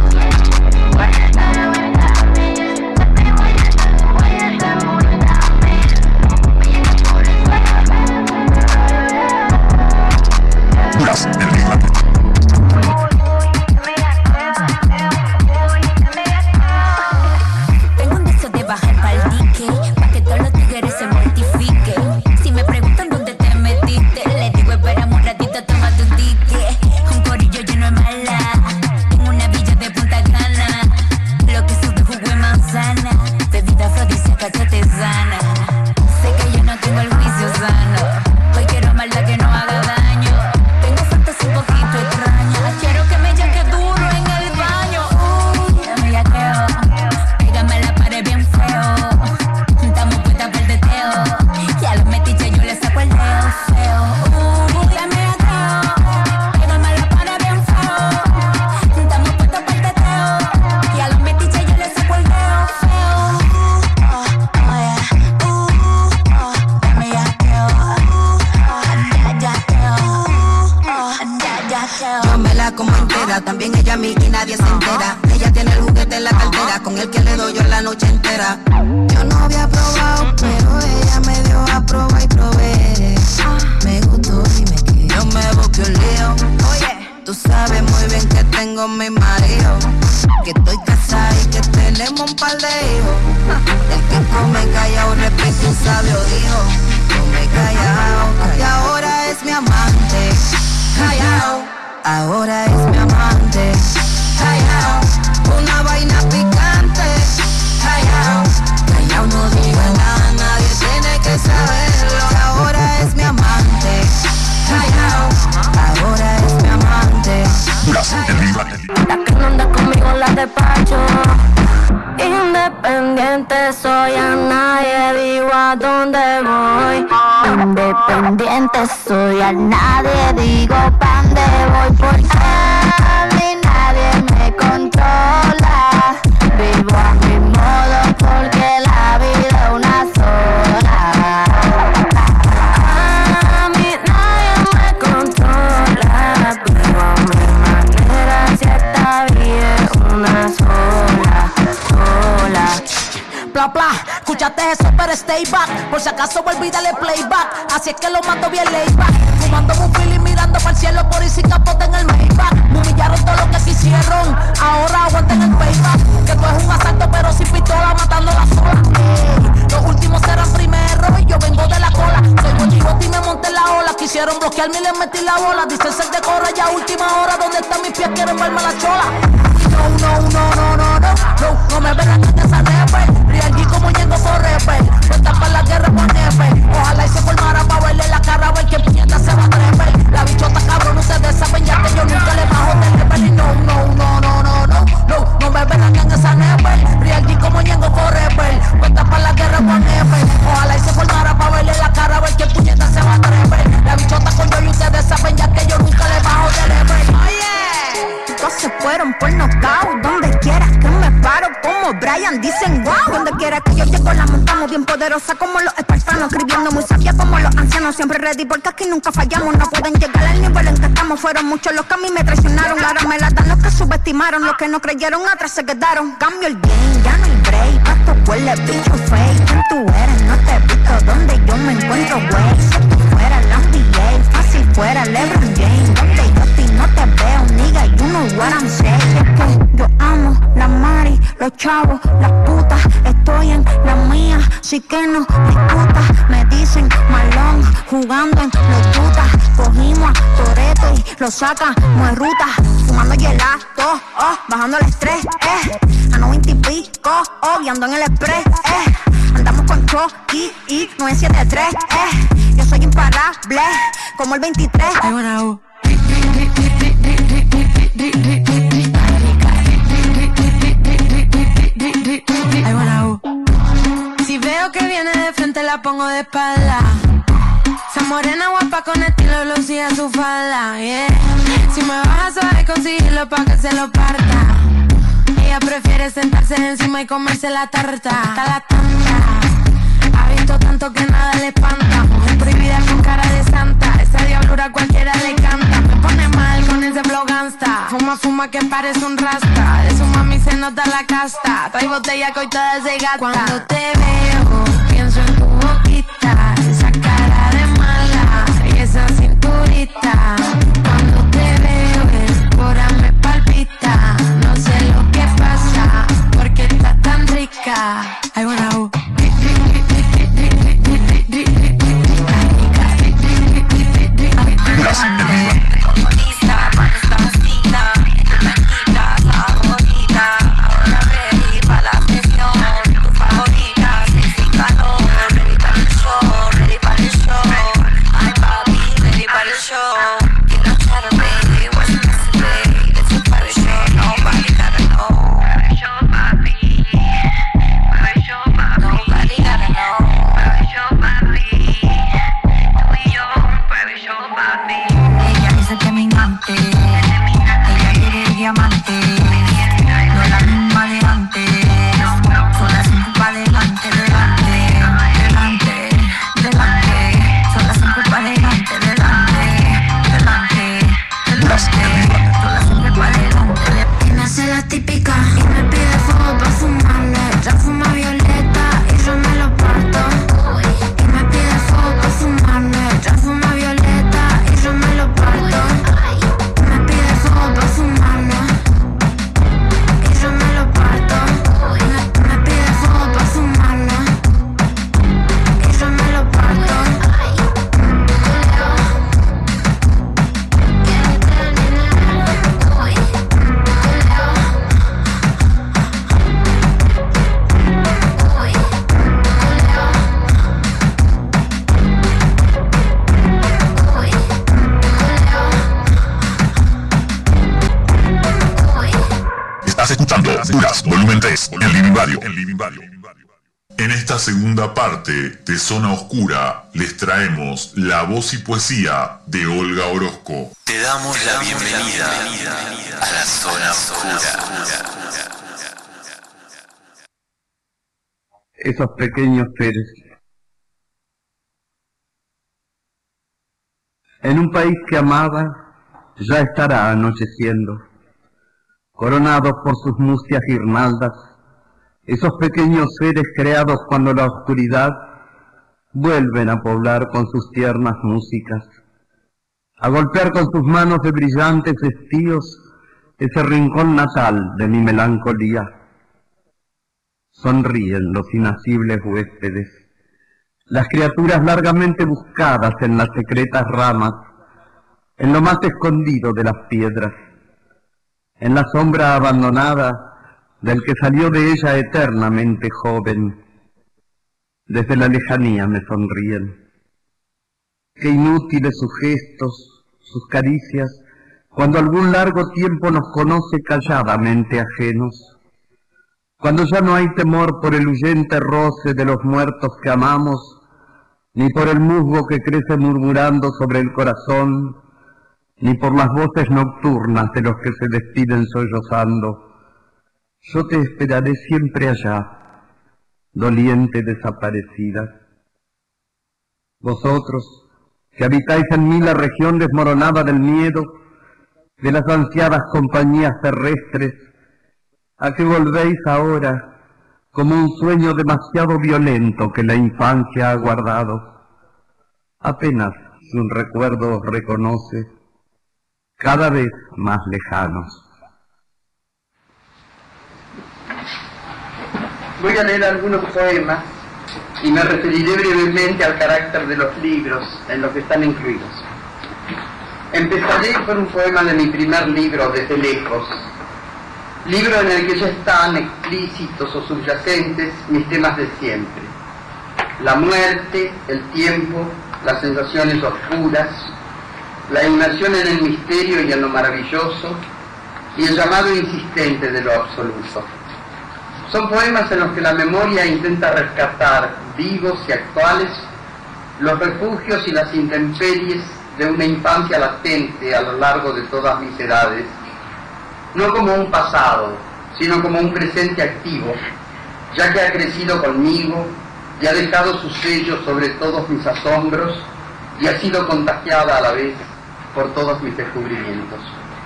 Tengo un deseo de bajar pa'l dique, pa' que todos los tigres se mortifiquen. Si me preguntan dónde te metiste, les digo esperamos un ratito, toma tu ticket. Un corillo lleno de mala, tengo una villa de Punta Cana. Lo que sube jugo de manzana, bebida afrodisíaca que te sana. Sé que yo no tengo el juicio sano, hoy quiero maldad que no haga daño. Tengo fantasía un poquito extraña, quiero que me yaque duro en el baño. Uy, ya me yaqueo, pégame a la pared bien feo. Estamos puestas para el teteo, y a los metiches yo les saco el dedo feo. Uy, ya me yaqueo, pégame a la pared bien feo. Estamos puestas para el teteo, y a los metiches yo les saco el dedo feo. Uh, oh, oh, yeah. Uh, oh, ya me yaqueo. Uh, oh, ya yaqueo. Uh, oh, ya yaqueo. Yo me la como entera, también ella a mí y nadie se entera. Ella tiene el juguete en la cartera, con el que le doy yo la noche entera. Yo no había probado, pero ella me dio a probar y probé. Me gustó y me quedé. Yo me busqué un lío. Oye, tú sabes muy bien que tengo mi marido, que estoy casada y que tenemos un par de hijos. El que come callado repite un sabio dijo. Come callado, y ahora es mi amante. Callao, ahora es mi amante. Callao, una vaina picante. Callao, callao, no diga nada, nadie tiene que saberlo. Ahora es mi amante. Callao, ahora es mi amante. La que no anda conmigo la despacho. Independiente soy, a nadie digo a dónde voy. Independiente soy, a nadie digo pa' dónde voy. Porque a mí nadie me controla. Vivo a mi modo porque la vida es una sola. A mí nadie me controla. Vivo a mi manera, si esta vida es una sola, sola. Bla bla, escúchate eso pero stay back. Por si acaso vuelvo y dale playback. Así es que lo mando bien layback. Fumando un feeling mirando para el cielo por y sin capote en el Maybach. Me humillaron todo lo que quisieron, ahora aguanten el payback. Que tú es un asalto pero sin pistola, matando la sola. Ey, los últimos serán primero y yo vengo de la cola. Soy bochibote y me monté en la ola. Quisieron bloquearme y les metí la bola. Dicen ser de corra ya última hora. ¿Dónde están mis pies? Quieren verme la chola. No, no, no, no, no, no, no, no me verán en esa nepe. Real G como Ñengo Forever. Cuenta para la guerra con F. Ojalá y se formara pa' verle la cara, a ver qué puñeta se va a treper. La bichota cabrón, ustedes saben ya que yo nunca le bajo del level. Y no, no, no, no, no, no, no, no me verán en esa nepe. Real G como Ñengo Forever. Cuenta para la guerra con F. Ojalá y se formara pa' verle la cara, a ver qué puñeta se va a treper. La bichota con yo y ustedes saben ya que yo nunca le bajo del level. Todos se fueron por knockout. Donde quiera que me paro como Brian dicen wow. Donde quiera que yo llego la montamos bien poderosa como los espartanos. Escribiendo muy sabia como los ancianos. Siempre ready porque aquí nunca fallamos. No pueden llegar al nivel en que estamos. Fueron muchos los que a mí me traicionaron. Ahora me la dan los que subestimaron. Los que no creyeron atrás se quedaron. Cambio el game, ya no hay break. Esto huele bicho fake. ¿Quién tú eres? No te he visto donde yo me encuentro, güey. Si tú fueras la N B A, fácil fuera LeBron James. Donde yo estoy no te veo, nigga, you know what I'm saying. Es que yo amo la Mari, los chavos, las putas. Estoy en la mía, así que no no me gusta. Me dicen malón, jugando en los putas. Cogimos a Toreto y lo sacamos de ruta. Fumando gelato, oh, bajando el estrés, eh. A noventa y pico, oh, guiando en el express, eh. Andamos con Chucky y nueve siete tres, eh. Yo soy imparable, como el veintitrés. I wanna uh. I wanna uh. Si veo que viene de frente la pongo de espalda. Esa morena guapa con estilo lucía su falda, yeah. Si me vas a saber conseguirlo pa' que se lo parta. Ella prefiere sentarse encima y comerse la tarta. Hasta la tanta. Ha visto tanto que nada le espanta. Mujer prohibida con cara de santa. Esa diablura cualquiera le canta. Me pone mal con ese flow gangsta. Fuma, fuma que parece un rasta. De su mami se nota la casta. Trae botella coitada se gasta. Cuando te veo, pienso en tu boquita. Esa cara de mala y esa cinturita. Cuando te veo, el corazón me palpita. No sé lo que pasa, porque estás tan rica. I wanna uh. Volumen tres, en Living Radio. En esta segunda parte de Zona Oscura les traemos la voz y poesía de Olga Orozco. Te damos la bienvenida a la Zona Oscura. Esos pequeños seres. En un país que amaba, ya estará anocheciendo. Coronados por sus mustias guirnaldas, esos pequeños seres creados cuando la oscuridad vuelven a poblar con sus tiernas músicas, a golpear con sus manos de brillantes estíos ese rincón natal de mi melancolía. Sonríen los inacibles huéspedes, las criaturas largamente buscadas en las secretas ramas, en lo más escondido de las piedras, en la sombra abandonada del que salió de ella eternamente joven. Desde la lejanía me sonríen. Qué inútiles sus gestos, sus caricias, cuando algún largo tiempo nos conoce calladamente ajenos. Cuando ya no hay temor por el huyente roce de los muertos que amamos, ni por el musgo que crece murmurando sobre el corazón, ni por las voces nocturnas de los que se despiden sollozando. Yo te esperaré siempre allá, doliente desaparecida. Vosotros, que habitáis en mí la región desmoronada del miedo, de las ansiadas compañías terrestres, ¿a qué volvéis ahora como un sueño demasiado violento que la infancia ha guardado? Apenas si un recuerdo os reconoce, cada vez más lejanos. Voy a leer algunos poemas y me referiré brevemente al carácter de los libros en los que están incluidos. Empezaré por un poema de mi primer libro, Desde lejos, libro en el que ya están explícitos o subyacentes mis temas de siempre: la muerte, el tiempo, las sensaciones oscuras, la inmersión en el misterio y en lo maravilloso, y el llamado insistente de lo absoluto. Son poemas en los que la memoria intenta rescatar, vivos y actuales, los refugios y las intemperies de una infancia latente a lo largo de todas mis edades, no como un pasado, sino como un presente activo, ya que ha crecido conmigo y ha dejado su sello sobre todos mis asombros y ha sido contagiada a la vez por todos mis descubrimientos.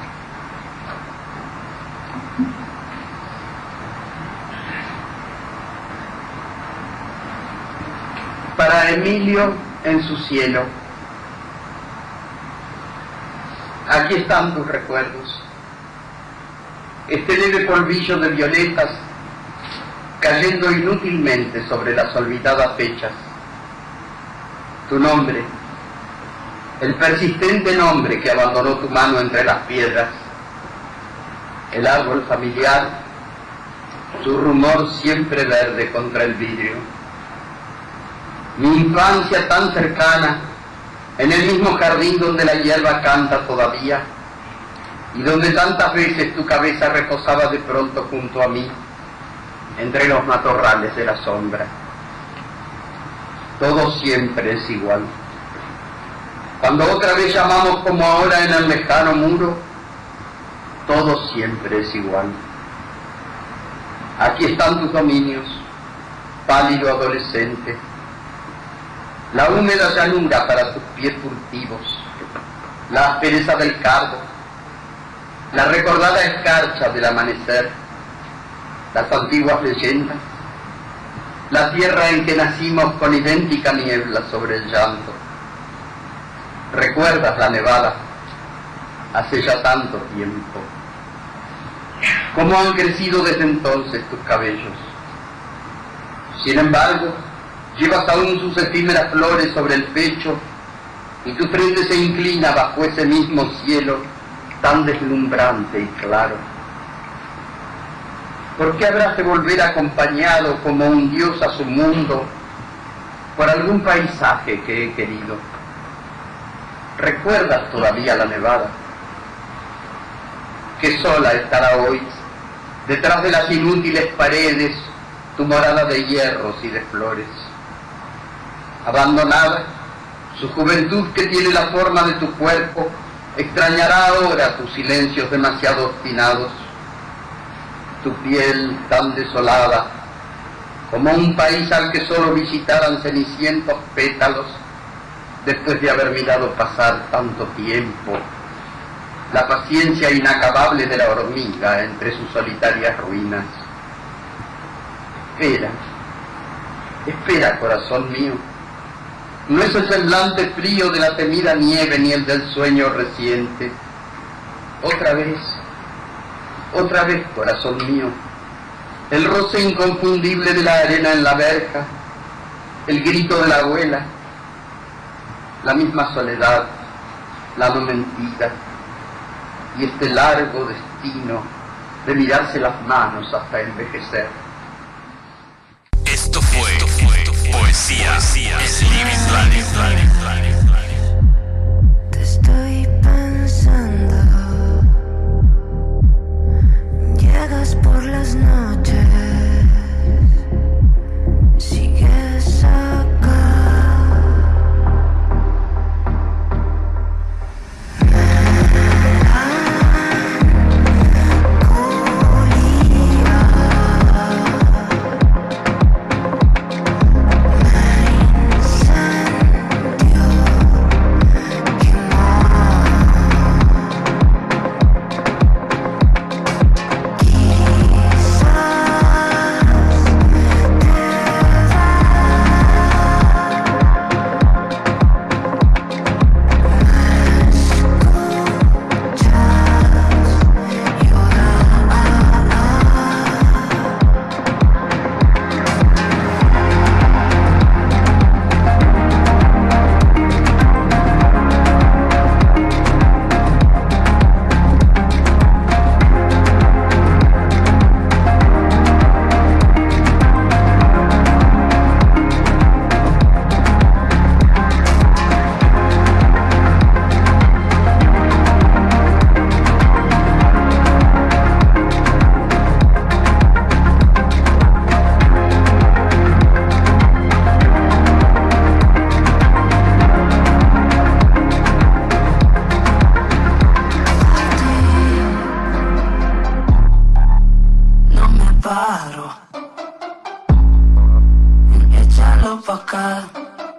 Para Emilio en su cielo. Aquí están tus recuerdos. Este leve polvillo de violetas cayendo inútilmente sobre las olvidadas fechas. Tu nombre, el persistente nombre que abandonó tu mano entre las piedras. El árbol familiar, su rumor siempre verde contra el vidrio. Mi infancia tan cercana, en el mismo jardín donde la hierba canta todavía, y donde tantas veces tu cabeza reposaba de pronto junto a mí, entre los matorrales de la sombra. Todo siempre es igual. Cuando otra vez llamamos como ahora en el lejano muro, todo siempre es igual. Aquí están tus dominios, pálido adolescente, la húmeda llanura para tus pies furtivos, la aspereza del cardo, la recordada escarcha del amanecer, las antiguas leyendas, la tierra en que nacimos con idéntica niebla sobre el llanto. ¿Recuerdas la nevada? Hace ya tanto tiempo. ¿Cómo han crecido desde entonces tus cabellos? Sin embargo, llevas aún sus efímeras flores sobre el pecho y tu frente se inclina bajo ese mismo cielo tan deslumbrante y claro. ¿Por qué habrás de volver acompañado como un dios a su mundo por algún paisaje que he querido? ¿Recuerdas todavía la nevada? Que sola estará hoy, detrás de las inútiles paredes, tu morada de hierros y de flores. Abandonada, su juventud que tiene la forma de tu cuerpo, extrañará ahora tus silencios demasiado obstinados, tu piel tan desolada, como un país al que solo visitaran cenicientos pétalos, después de haber mirado pasar tanto tiempo, la paciencia inacabable de la hormiga entre sus solitarias ruinas. Espera, espera, corazón mío. No es el semblante frío de la temida nieve ni el del sueño reciente. Otra vez, otra vez, corazón mío, el roce inconfundible de la arena en la verja, el grito de la abuela, la misma soledad, la no mentira, y este largo destino de mirarse las manos hasta envejecer. Esto fue, Esto fue Poesía, Poesía en Living Radio, Radio, Radio, Radio. Te estoy pensando, llegas por las noches, sigues acá. Incendio. loca.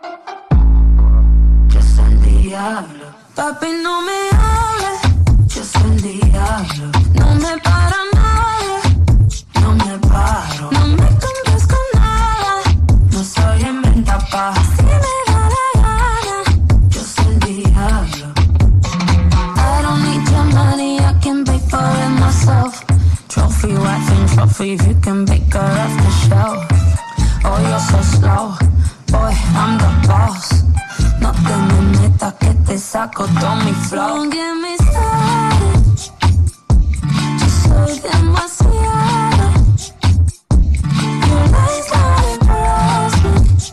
Yo soy el diablo. Papi, no me hables. Yo soy el diablo. No me para nadie. No me paro. No me compres con nada. No soy en venta pa. Si me da la gana. Yo soy el diablo. I don't need your money. I can pay for it myself. Trophy wife and trophy. If you can pick her off the shelf. Oh, you're so slow. Boy, I'm the boss. No te me metas que te saco todo mi flow. Don't get me started. Yo soy demasiado. Your lies don't impress me.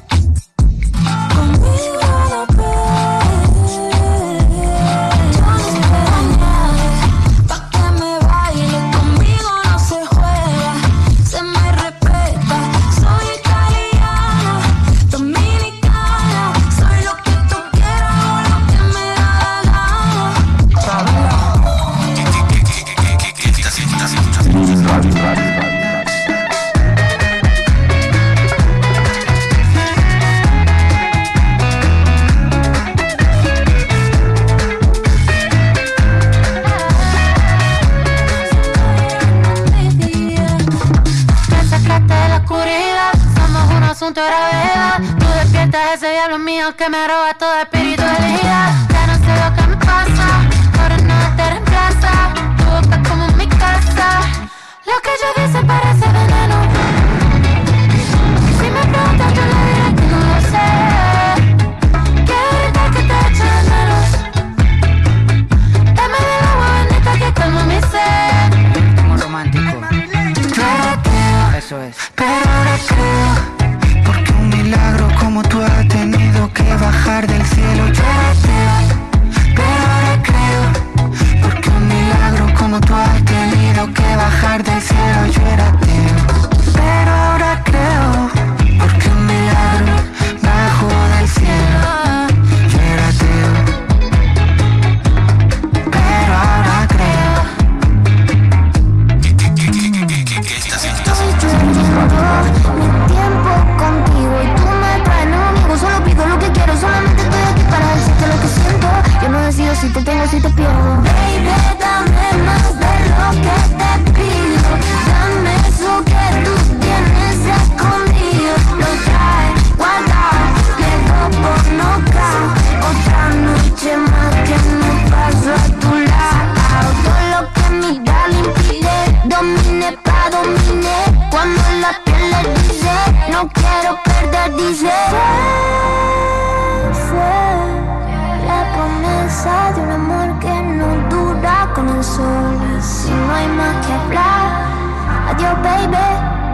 Conmigo no puedes. Yo no espero nada pa' que me baile. Conmigo no se juega, se me respeta. Soy italiana, dominicana. Soy lo que tú quieras o lo que me da la gana. Me sacaste de la oscuridad, somos un asunto de gravedad. Tú despiertas ese diablo mío que me roba todo espíritu de vida. Ya no sé lo que me pasa, ahora nada te reemplaza. Tu boca como mi casa, lo que yo dice parece veneno. Si me preguntas yo le diré que no lo sé. Quiero gritar que te echo de menos. Dame del agua bendita que calma mi sed. Como romántico. Eso es. Pero ahora creo, porque un milagro como tú has tenido que bajar del cielo. Yo era ateo. Pero ahora creo, porque un milagro como tú has tenido que bajar del cielo. Yo era ateo. Pero ahora creo, porque un milagro bajó del cielo. Yo era ateo. Pero ahora creo. Mi tiempo contigo y tú me traes enemigos. Solo pido lo que quiero, solamente estoy aquí para decirte lo que siento. Yo no decido si te tengo, si te pierdo. Baby, dame más de lo que te pido. Dame eso que tú tienes escondido. Lo traes guardado, quedo por nocaut. Otra noche más que no paso a tu lado. Todo lo que mi gala impide, domine pa' domine. Cuando la piel le dice, no quiero perder, dice. Fue, fue la promesa de un amor que no dura con el sol. Y si no hay más que hablar, adiós, baby.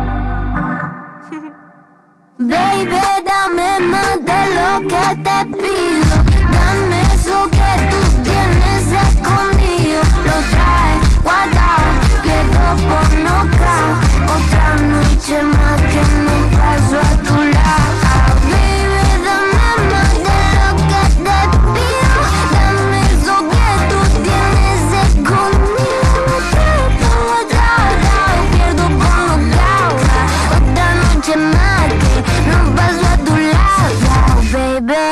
Baby, dame más de lo que te pido. Dame eso que tú tienes escondido. Lo traes guardado, quedo por nocaut. Otra noche más que no paso a tu lado. Baby, dame más de lo que te pido. Dame eso que tú tienes escondido. No te pongo atrás, pierdo por nocaut. Otra noche más que no paso a tu lado, baby.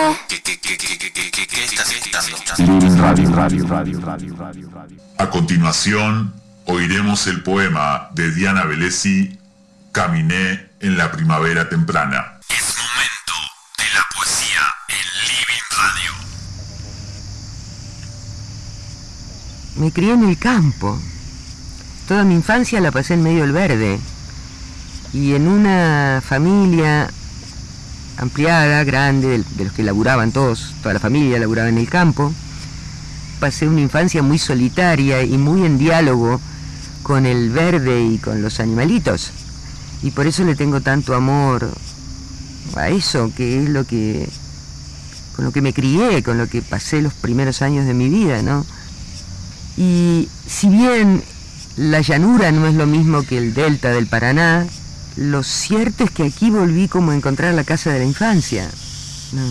Radio, radio, radio, radio, radio, radio. A continuación, oiremos el poema de Diana Velesi, Caminé en la primavera temprana. Es momento de la poesía en Living Radio. Me crié en el campo. Toda mi infancia la pasé en medio del verde. Y en una familia ampliada, grande, de los que laburaban todos, toda la familia laburaba en el campo. Pasé una infancia muy solitaria y muy en diálogo con el verde y con los animalitos. Y por eso le tengo tanto amor a eso, que es lo que, con lo que me crié, con lo que pasé los primeros años de mi vida, ¿no? Y si bien la llanura no es lo mismo que el delta del Paraná, lo cierto es que aquí volví como a encontrar la casa de la infancia, ¿no?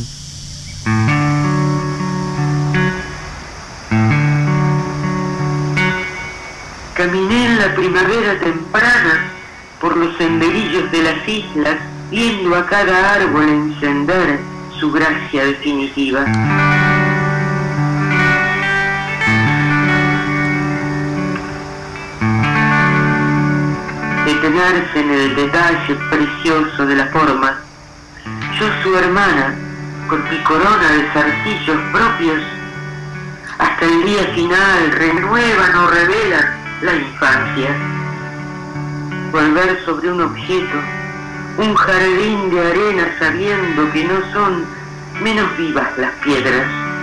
Caminé en la primavera temprana por los senderillos de las islas viendo a cada árbol encender su gracia definitiva. Detenerse en el detalle precioso de la forma. Yo su hermana, con mi corona de zarcillos propios, hasta el día final renuevan o revelan la infancia. Volver sobre un objeto, un jardín de arena sabiendo que no son menos vivas las piedras.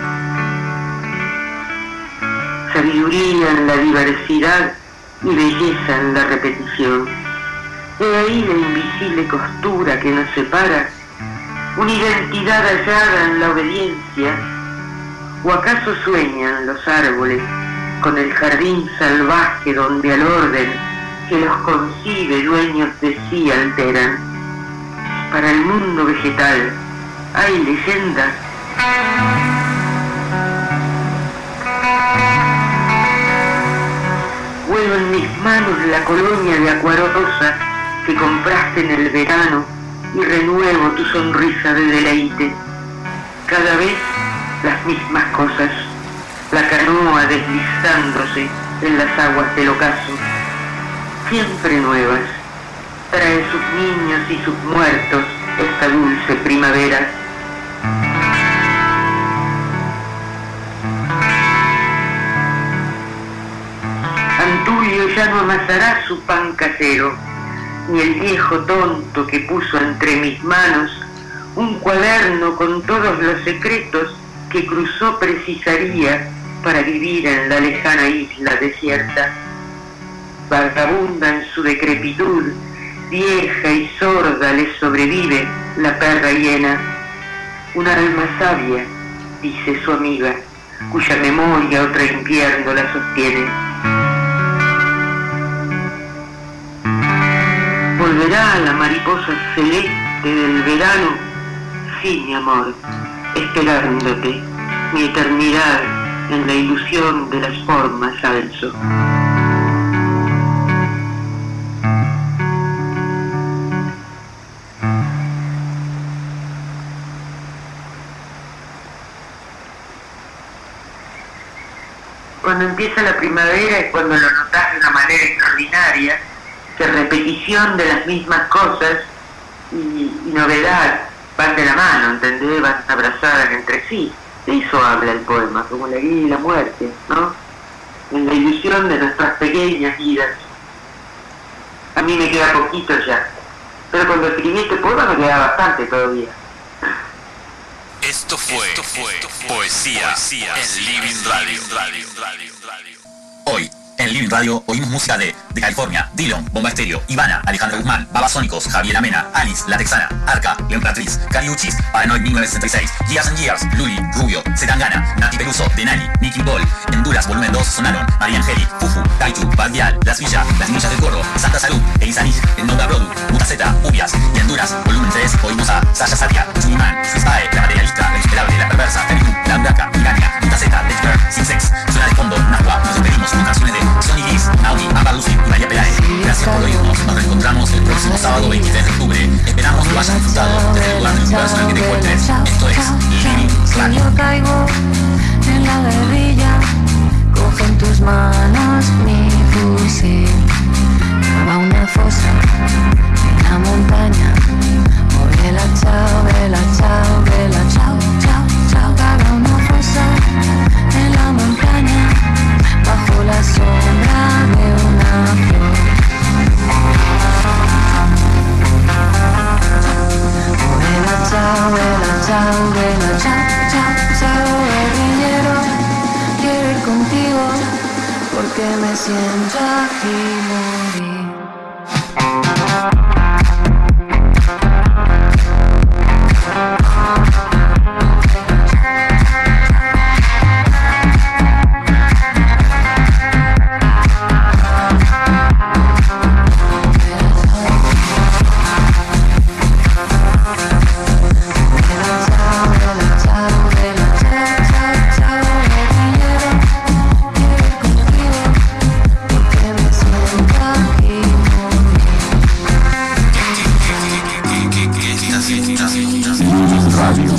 Sabiduría en la diversidad y belleza en la repetición. He ahí la invisible costura que nos separa, una identidad hallada en la obediencia. ¿O acaso sueñan los árboles con el jardín salvaje donde al orden que los concibe dueños de sí alteran? Para el mundo vegetal hay leyendas. Vuelo en mis manos la colonia de acuarosa que compraste en el verano y renuevo tu sonrisa de deleite. Cada vez las mismas cosas, la canoa deslizándose en las aguas del ocaso, siempre nuevas, trae sus niños y sus muertos esta dulce primavera. Antulio ya no amasará su pan casero, ni el viejo tonto que puso entre mis manos un cuaderno con todos los secretos que cruzó precisaría para vivir en la lejana isla desierta. Vagabunda en su decrepitud, vieja y sorda le sobrevive la perra hiena. Un alma sabia, dice su amiga, cuya memoria otro invierno la sostiene. ¿Volverá la mariposa celeste del verano? Sí, mi amor, esperándote, mi eternidad en la ilusión de las formas alzo. Cuando empieza la primavera es cuando lo notas de una manera extraordinaria, que repetición de las mismas cosas y, y novedad van de la mano, ¿entendés? Van abrazadas entre sí. De eso habla el poema, como la vida y la muerte, ¿no? En la ilusión de nuestras pequeñas vidas. A mí me queda poquito ya, pero cuando escribí este poema me queda bastante todavía. Esto fue, Esto fue Poesía, Poesía en Living Radio. Hoy, en Living Radio, oímos música de De California, Dillon, Bomba Estéreo, Ivana, Alejandra Guzmán, Babasónicos, Javier Amena, Alice, La Texana, Arca, La Emperatriz, Cari Uchis, Paranoid mil novecientos sesenta y seis, Years and Years, Luli, Rubio, Zetangana, Nati Peluso, Denali, Nicky Ball, Honduras, Volumen dos, Sonaron, María Angeli, Fufu, Taichu, Bardial, Las Villas, Las Niñas del Corro, Santa Salud, Elizanich, El Nonga Brodu, Mutaceta, Ubias, y Honduras, Volumen tres, oímos a Sasha Satia, Juniman, Suizae, La Materialista, La Insperable, La Perversa, Caribu, La Huraca, Mirania, Mutaceta, Dexter, Sin Sex, Suena de Fondo, Nahua, nos despedimos con canciones de Sonny Liz, Naomi, Ava Lucy y María Pelae. Gracias por oírnos, nos reencontramos el próximo sábado veintitrés de octubre. Esperamos lo hayas disfrutado desde el lugar del universo en el que te encuentres. Esto es Living Radio. Yo caigo en la guerrilla, coge en tus manos mi fusil. Cava una fosa en la montaña, oh vela, chao, vela, chao, vela, chao, chao, chao. Cava una fosa en la montaña, bajo la sombra de una flor. Oh vela, chao, vela, chao, vela, chao, chao, chao. Guerrillero, quiero ir contigo porque me siento aquí morir. Porque me siento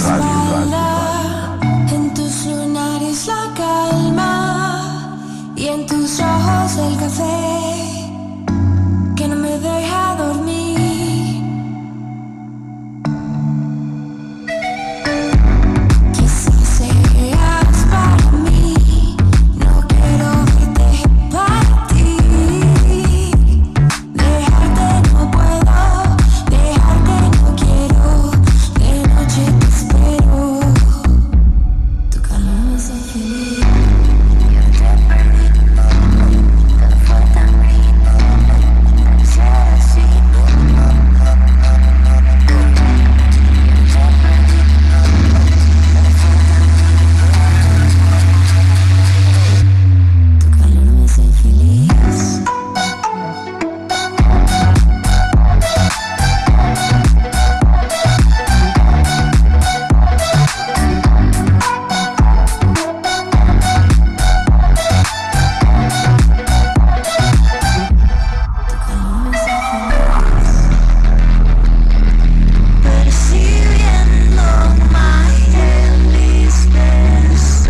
espalda, en tus lunares la calma y en tus ojos el café que no me deja dormir. Quizás seas para mí, no quiero verte partir. Dejarte no puedo, dejarte no quiero. De noche te espero, tu calor me hace feliz. Yo te perdí, todo fue tan lindo, ser así. Tu calor me hace feliz. Percibiendo my deseos.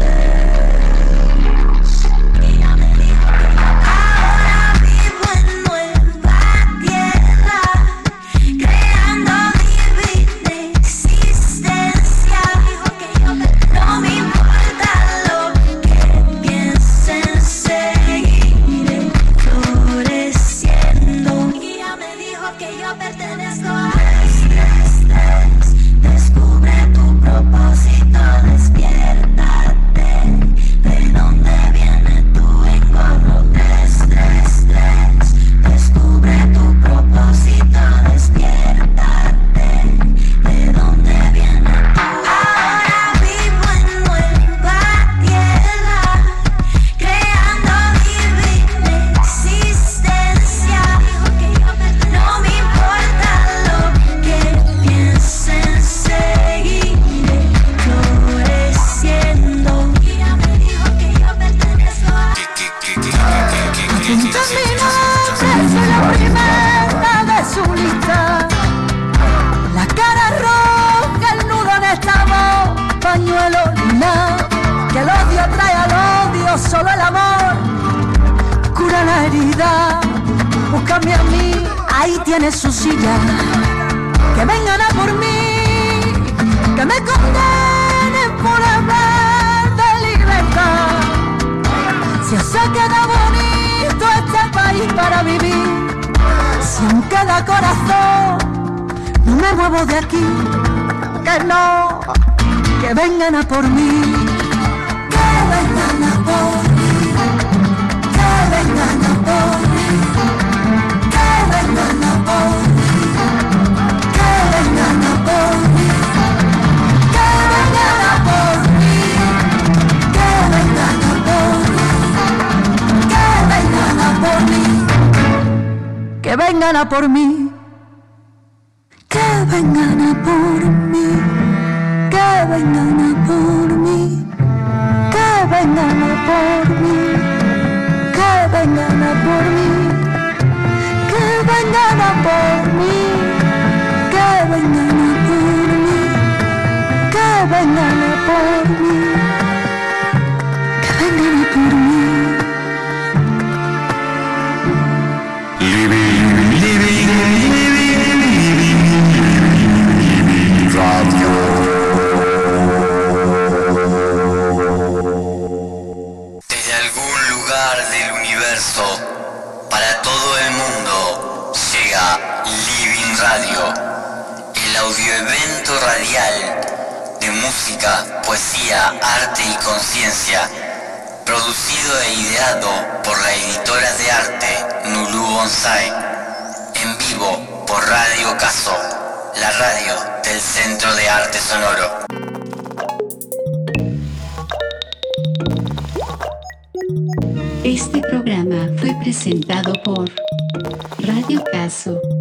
Ella me dijo que ahora vivo en nueva tierra, creando divina existencia. Dijo que yo no me importa lo que piensen, seguiré floreciendo. Ella me dijo que yo pertenezco a descubre tu propósito, despiértate. ¿De dónde viene tu engorro? Tres, tres, tres. Descubre tu propósito, despiértate. ¿De dónde viene tu? Ahora vivo en nueva tierra, creando divina existencia. Dijo que yo no me importa lo que piensen, seguiré floreciendo. Ella me dijo que yo pertenezco a Apunta mi nombre, soy la primera de su lista. La cara roja, el nudo en esta voz, pañuelo luna. Que el odio trae al odio, solo el amor cura la herida. Búscame a mí, ahí tienes su silla. Que vengan a por mí, que me condenen por hablar de libertad. Si os queda bonito este país para vivir, si aún queda corazón, no me muevo de aquí. Que no, que vengan a por mí, que vengan a por mí, que vengan a por mí, que vengan a por mí, que vengan a por mí, que vengan a por mí, que vengan a por mí, que vengan a por mí, que vengan a por mí, que vengan a por mí, que vengan a por mí, que vengan a por mí, que vengan a por mí, que vengan a por mí, que vengan a por mí, que vengan a por mí, que vengan a por mí. Living, living, living, living Radio. Desde algún lugar del universo, para todo el mundo, llega Living Radio, el audioevento radial de música, poesía, arte y conciencia, producido e ideado por la editora de arte Nulu Bonsai, en vivo por Radio Caso, la radio del Centro de Arte Sonoro. Este programa fue presentado por Radio Caso.